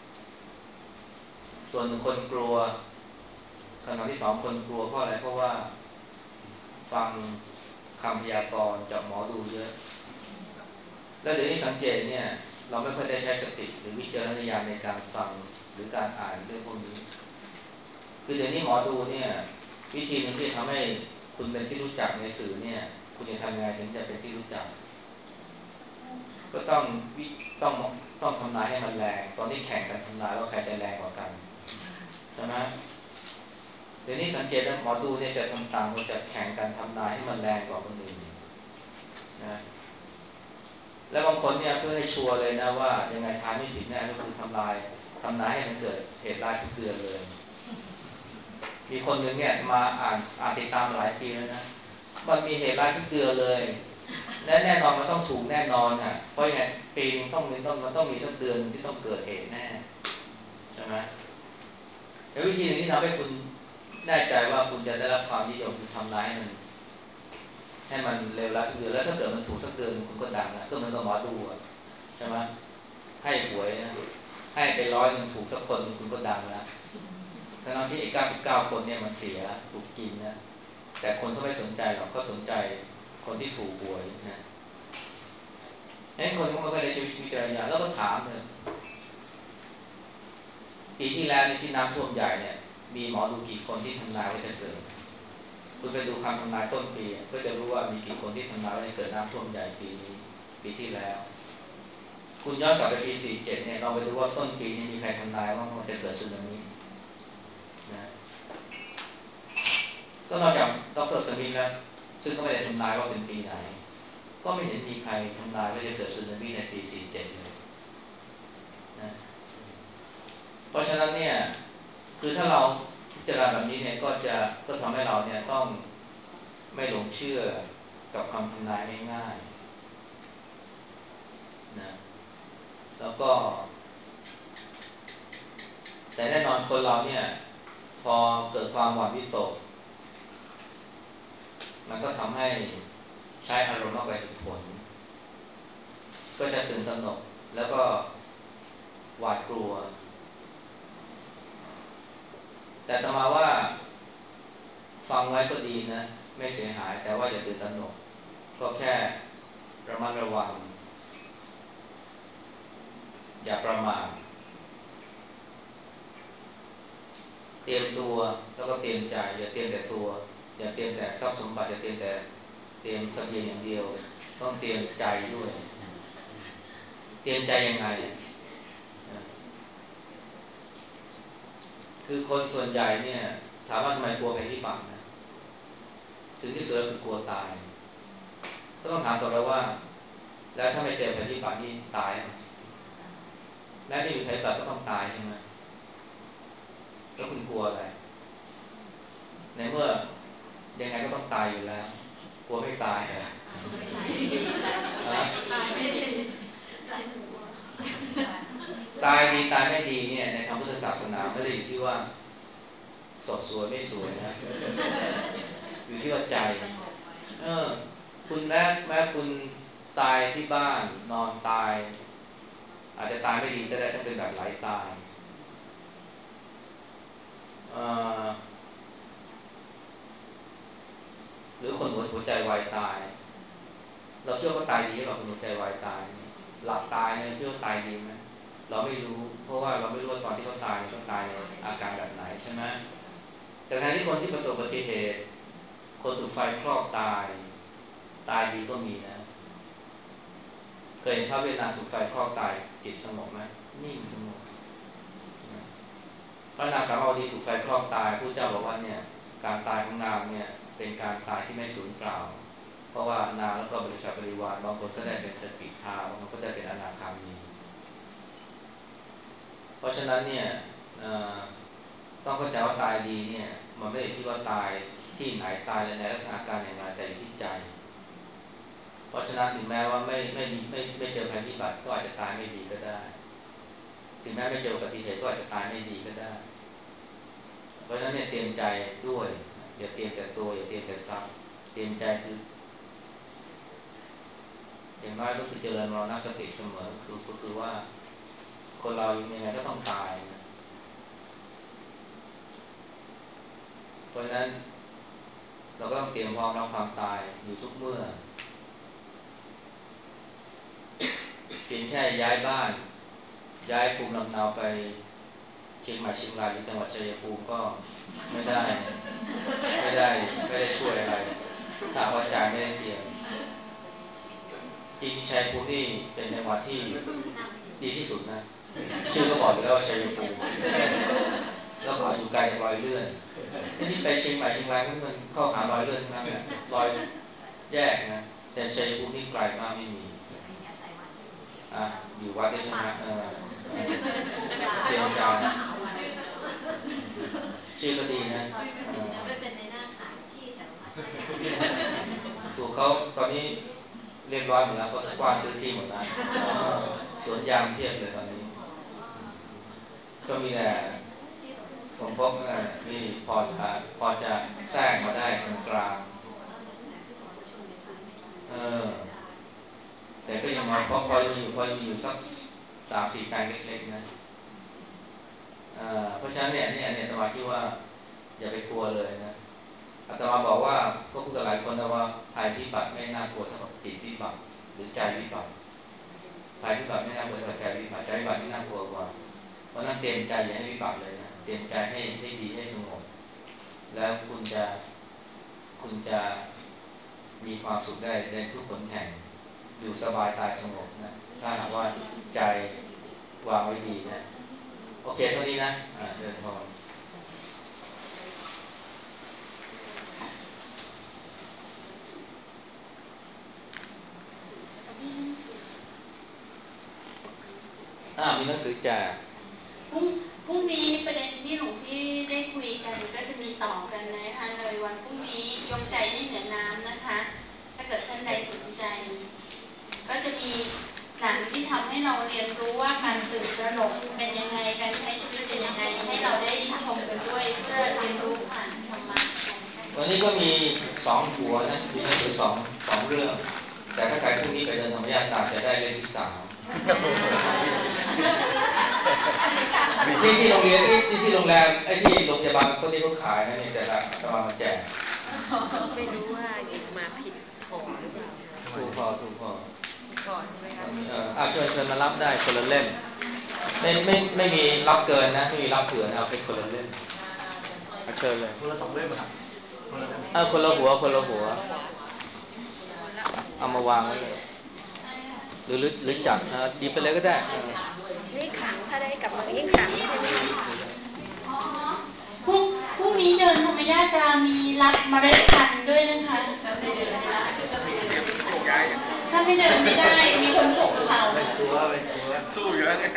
ส่วนหนึ่งคนกลัวขณะที่ 2คนกลัวเพราะอะไรเพราะว่าฟังคำพยากรณ์จากหมอดูเยอะแล้วเดี๋ยวนี้สังเกตเนี่ยเราไม่ค่อยได้ใช้สติหรือวิจารณญาณในการฟังหรือการอ่านเรื่องพวกนี้คือเดี๋ยวนี้หมอดูเนี่ยวิธีนึงที่ทำให้คุณเป็นที่รู้จักในสื่อเนี่ยคุณจะทำยังไงถึงจะเป็นที่รู้จักก็ต้องทำนายให้มันแรงตอนนี้แข่งกันทำนายว่าใครจะแรงกว่ากันใช่ไหมเดี๋ยวนี้สังเกตว่าหมอดูเนี่ยจะทำต่างคนจะแข่งกันทำนายให้มันแรงกว่าคนอื่นนะแล้วบางคนเนี่ยเพื่อให้ชัวร์เลยนะว่ายังไงทายไม่ผิดแน่ก็คือทำนายให้มันเกิดเหตุร้ายทุกเดือนเลยมีคนหนึ่งเนี่ยมาอ่านติดตามหลายปีแล้วนะมันมีเหตุร้ายทุกเดือนเลยและแน่นอนมันต้องถูกแน่นอนอ่ะเพราะอย่างปีนึงมันต้องมีสักเดือนที่ต้องเกิดเหตุแน่ใช่ไหมแล้ววิธีหนึ่งที่ทำให้คุณแน่ใจว่าคุณจะได้รับความนิยมคือทำนายให้มันเร็วร้ายทุกเดือนแล้วถ้าเกิดมันถูกสักเดือนคุณก็ดังนะก็เหมือนกับหมอดูใช่ไหมให้หวยนะให้ไป100ถูกสักคนคุณก็ดังนะทั้งที่อีก99คนเนี่ยมันเสียถูกกินนะแต่คนเขาไม่สนใจหรอกเขาสนใจคนที่ถูกหวยนะนั้นคนก็ไม่ได้ใช้วิจารณญาณแล้วก็ถามเลยปีที่แล้วที่น้ำท่วมใหญ่เนี่ยมีหมอดูกี่คนที่ทำนายว่าจะเกิดคุณไปดูคำทำนายต้นปีก็จะรู้ว่ามีกี่คนที่ทำนายว่าจะเกิดน้ำท่วมใหญ่ปีนี้ปีที่แล้วคุณย้อนกลับไปปี47เนี่ยลองไปดูว่าต้นปีนี้มีใครทำนายว่ามันจะเกิดสึนามินะก็นอกจากดร.สมิธแล้วซึ่งก็ไม่ได้ทำนายว่าเป็นปีไหนก็ไม่เห็นมีใครทำนายว่าจะเกิดสึนามิในปี47เลยนะเพราะฉะนั้นเนี่ยคือถ้าเราพิจารณาแบบนี้เนี่ยก็ทำให้เราเนี่ยต้องไม่หลงเชื่อกับคำทำนายง่ายๆนะแล้วก็แต่แน่นอนคนเราเนี่ยพอเกิดความหวาดวิตกมันก็ทำให้ใช้อารมณ์มากกว่าเหตุผลก็จะตื่นตระหนกแล้วก็หวาดกลัวแต่อาตมาว่าฟังไว้ก็ดีนะไม่เสียหายแต่ว่าอย่าตื่นตระหนกก็แค่ระมัดระวังอย่าประมาทเตรียมตัวแล้วก็เตรียมใจอย่าเตรียมแต่ตัวอย่าเตรียมแต่ทรัพย์สมบัติอย่าเตรียมแต่เตรียมเสบียงอย่างเดียวต้องเตรียมใจด้วยเตรียมใจยังไงคือคนส่วนใหญ่เนี่ยถามว่าทำไมกลัวภัยพิบัตินะถึงที่สุดแล้วคือกลัวตายก็ต้องถามต่อไปว่าแล้วถ้าไม่เจอภัยพิบัตินี่ตายไหมแม้ไม่มีภัยพิบัติก็ต้องตายใช่ไหมแล้วคุณกลัวอะไรในเมื่อยังไงก็ต้องตายอยู่แล้วกลัวไม่ตายเหรอตายดีตายไม่ดีเนี่ยในทางพุทธศาสนาไม่ได้อยู่ที่ว่าสดสวยไม่สวยนะอยู่ที่ว่าใจคุณแม้คุณตายที่บ้านนอนตายอาจจะตายไม่ดีก็ได้ถ้าเป็นแบบไหลตายหรือคนหัวใจวายตายเราเชื่อว่าตายดีหรือเปล่าคนหัวใจวายตายหลับตายเนี่ยเชื่อว่าตายดีไหมเราไม่รู้เพราะว่าเราไม่รู้ว่าตอนที่เขาตายเขาตายในอาการแบบไหนใช่ไหมแต่แทนที่คนที่ประสบอุบัติเหตุคนถูกไฟคลอกตายดีก็มีนะเคยเห็นพระเวทนาถูกไฟคลอกตายจิตสงบไหมนิ่งสงบพระนางสาวดีถูกไฟคลอกตายพระเจ้าบอกว่าเนี่ยการตายของนางเนี่ยเป็นการตายที่ไม่สูญเปล่าเพราะว่านางแล้วก็บริษัทบริวารบางคนก็ได้เป็นสกิทาบางคนก็ได้เป็นอนาคามีเพราะฉะนั้นเนี่ยต้องเข้าใจว่าตายดีเนี่ยมันไม่ได้ที่ว่าตายที่ไหนตายในลักษณะการอย่างไรแต่อยู่ที่ใจเพราะฉะนั้นถึงแม้ว่าไม่เจอภัยพิบัติก็อาจจะตายไม่ดีก็ได้ถึงแม้ไม่เจออุบัติเหตุก็อาจจะตายไม่ดีก็ได้เพราะฉะนั้นเนี่ยเตรียมใจด้วยอย่าเตรียมแต่ตัวอย่าเตรียมแต่ทรัพย์เตรียมใจคืออย่างน้อยก็คือเจริญมรณสติเสมอก็คือว่าคนเรายังไงก็ต้องตายนะเพราะฉะนั้นเราก็ต้องเตรียมพร้อมรับความตายอยู่ทุกเมื่อเพียงแค่ย้ายบ้านย้ายภูมิลำเนาไปเชียงใหม่เชียงรายหรือจังหวัดชัยภูมิก็ไม่ได้ช่วยอะไรถ้าว่าใจไม่ได้เตรียมจริงชัยภูมินี่เป็นจังหวัดที่ดีที่สุดนะชื่อก็บอกอยู่แล้วว่าชัยภูมิแล้วก็อยู่ไกลจากรอยเลื่อนที่ไปเชียงใหม่เชียงรายมันเข้าหารอยเลื่อนทั้งนั้นรอยแยกนะแต่ชัยภูมินี่ไกลมากไม่มีอยู่วัดได้ใช่ไหมเตรียมใจชื่อก็ดีนะไปเป็นในหน้าขายที่แถววัดถูกเขาตอนนี้เรียบร้อยหมดแล้วก็กว้านซื้อที่หมดแล้วสวนยางเพียบเลยตอนนี้ก็มีแต่ผมพบนี่พอจะแทรกมาได้กลางแต่ก็ยังพอมีอยู่สัก3-4 แปลงเล็กๆนะเพราะฉะนั้นเนี่ยอาตมาคิดว่าอย่าไปกลัวเลยนะอาตมาบอกว่าก็พูดกับหลายคนนะว่าภัยพิบัติไม่น่ากลัวเท่ากับจิตวิบัติหรือใจวิบัติภัยพิบัติไม่น่ากลัวเท่ากับใจวิบัตินี่น่ากลัวกว่าเพราะนั้นเตรียมใจอย่าให้วิบัติเลยนะเตรียมใจให้ดีให้สงบแล้วคุณจะมีความสุขได้ในทุกคนแห่งอยู่สบายตายสงบนะถ้าหากว่าใจวางไว้ดีนะโอเคเท่านี้นะเดินพอมีหนังสือแจกพรุ่งนี้ประเด็นที่หลวงพี่ได้คุยกันก็จะมีต่อกันนะคะเลยวันพรุ่งนี้ยกใจให้เหนือน้ำนะคะถ้าเกิดท่านใดสนใจก็จะมีหนังที่ทำให้เราเรียนรู้ว่าการตื่นตระหนกเป็นยังไงการใช้ชีวิตเป็นยังไงให้เราได้ชมกันด้วยเพื่อเรียนรู้ผ่านธรรมะวันนี้ก็มี2 หัวนะมีหนังสือ2 เรื่องแต่ถ้าใครพรุ่งนี้ไปเดินธรรมญาตราจะได้เล่มที่ 3นี่ที่โรงเรียนนี่ที่โรงแรมที่โรงพยาบาลคนนี้เขาขายนะนี่แต่ละจะมาแจกไม่รู้ว่าหยิบมาผิดห่อหรือเปล่าถูกพอใช่ไหมครับเชิญมารับได้คนละเล่มไม่มีรับเกินนะไม่มีรับเผื่อนะเอาเป็นคนละเล่มเชิญเลยคนละ2 เล่มครับคนละหัวเอามาวางไว้เลยหรือจัดหยิบไปเลยก็ได้นี่ขังถ้าได้กลับมายิ่งขังใช่ไหมพรุ่งนี้เดินธรรมญาตรามีรับเมล็ดพันธุ์ด้วยนะคะถ้าไม่เดินไม่ได้มีคนส่งข่าวสู้อยู่แล้วไง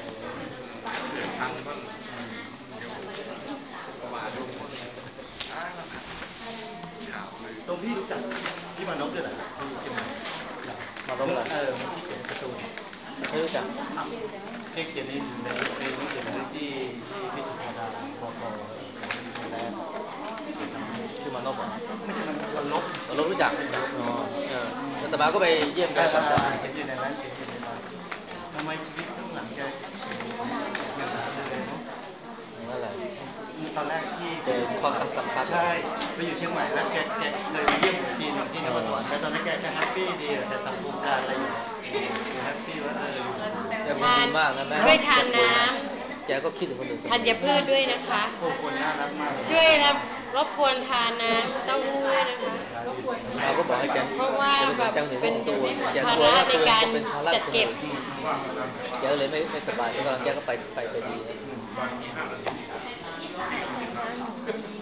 ตรงพี่รู้จักพี่มานพด้วยเหรอที่เชียงใหม่มานพเหรอที่เขียนการ์ตูนไม่รู้จักเขียนในหนังสือที่พิสุทธิ์ดาบกแล้วชื่อมานพเหรอไม่ใช่มันลบรู้จักแต่มาก็ไปเยี่ยมกันตอนเขียนอยู่ในนั้นทำไมชีวิตข้างหลังแกเงินหาเลยเนาะนั่นแหละตอนแรกที่เจอความสำคัญใช่ไปอยู่เชียงใหม่แล้วแกเคยไปเยี่ยมทีนึงที่นครสวรรค์แล้วตอนนั้นแกแฮปปี้ดีแต่ทำโครงการอะไรอยู่แฮปปี้ว่าแกบุญดีมากนะแม่ช่วยทานน้ำแกก็คิดถึงคนอื่นธัญพืชด้วยนะคะโอ้คนน่ารักมากช่วยรบกวนทานน้ำเต้าหู้ด้วยนะคะเราก็บอกให้แกเพราะว่าแบบเป็นภาระในการจัดเก็บแกเลยไม่สบายแล้วก็แกก็ไปดี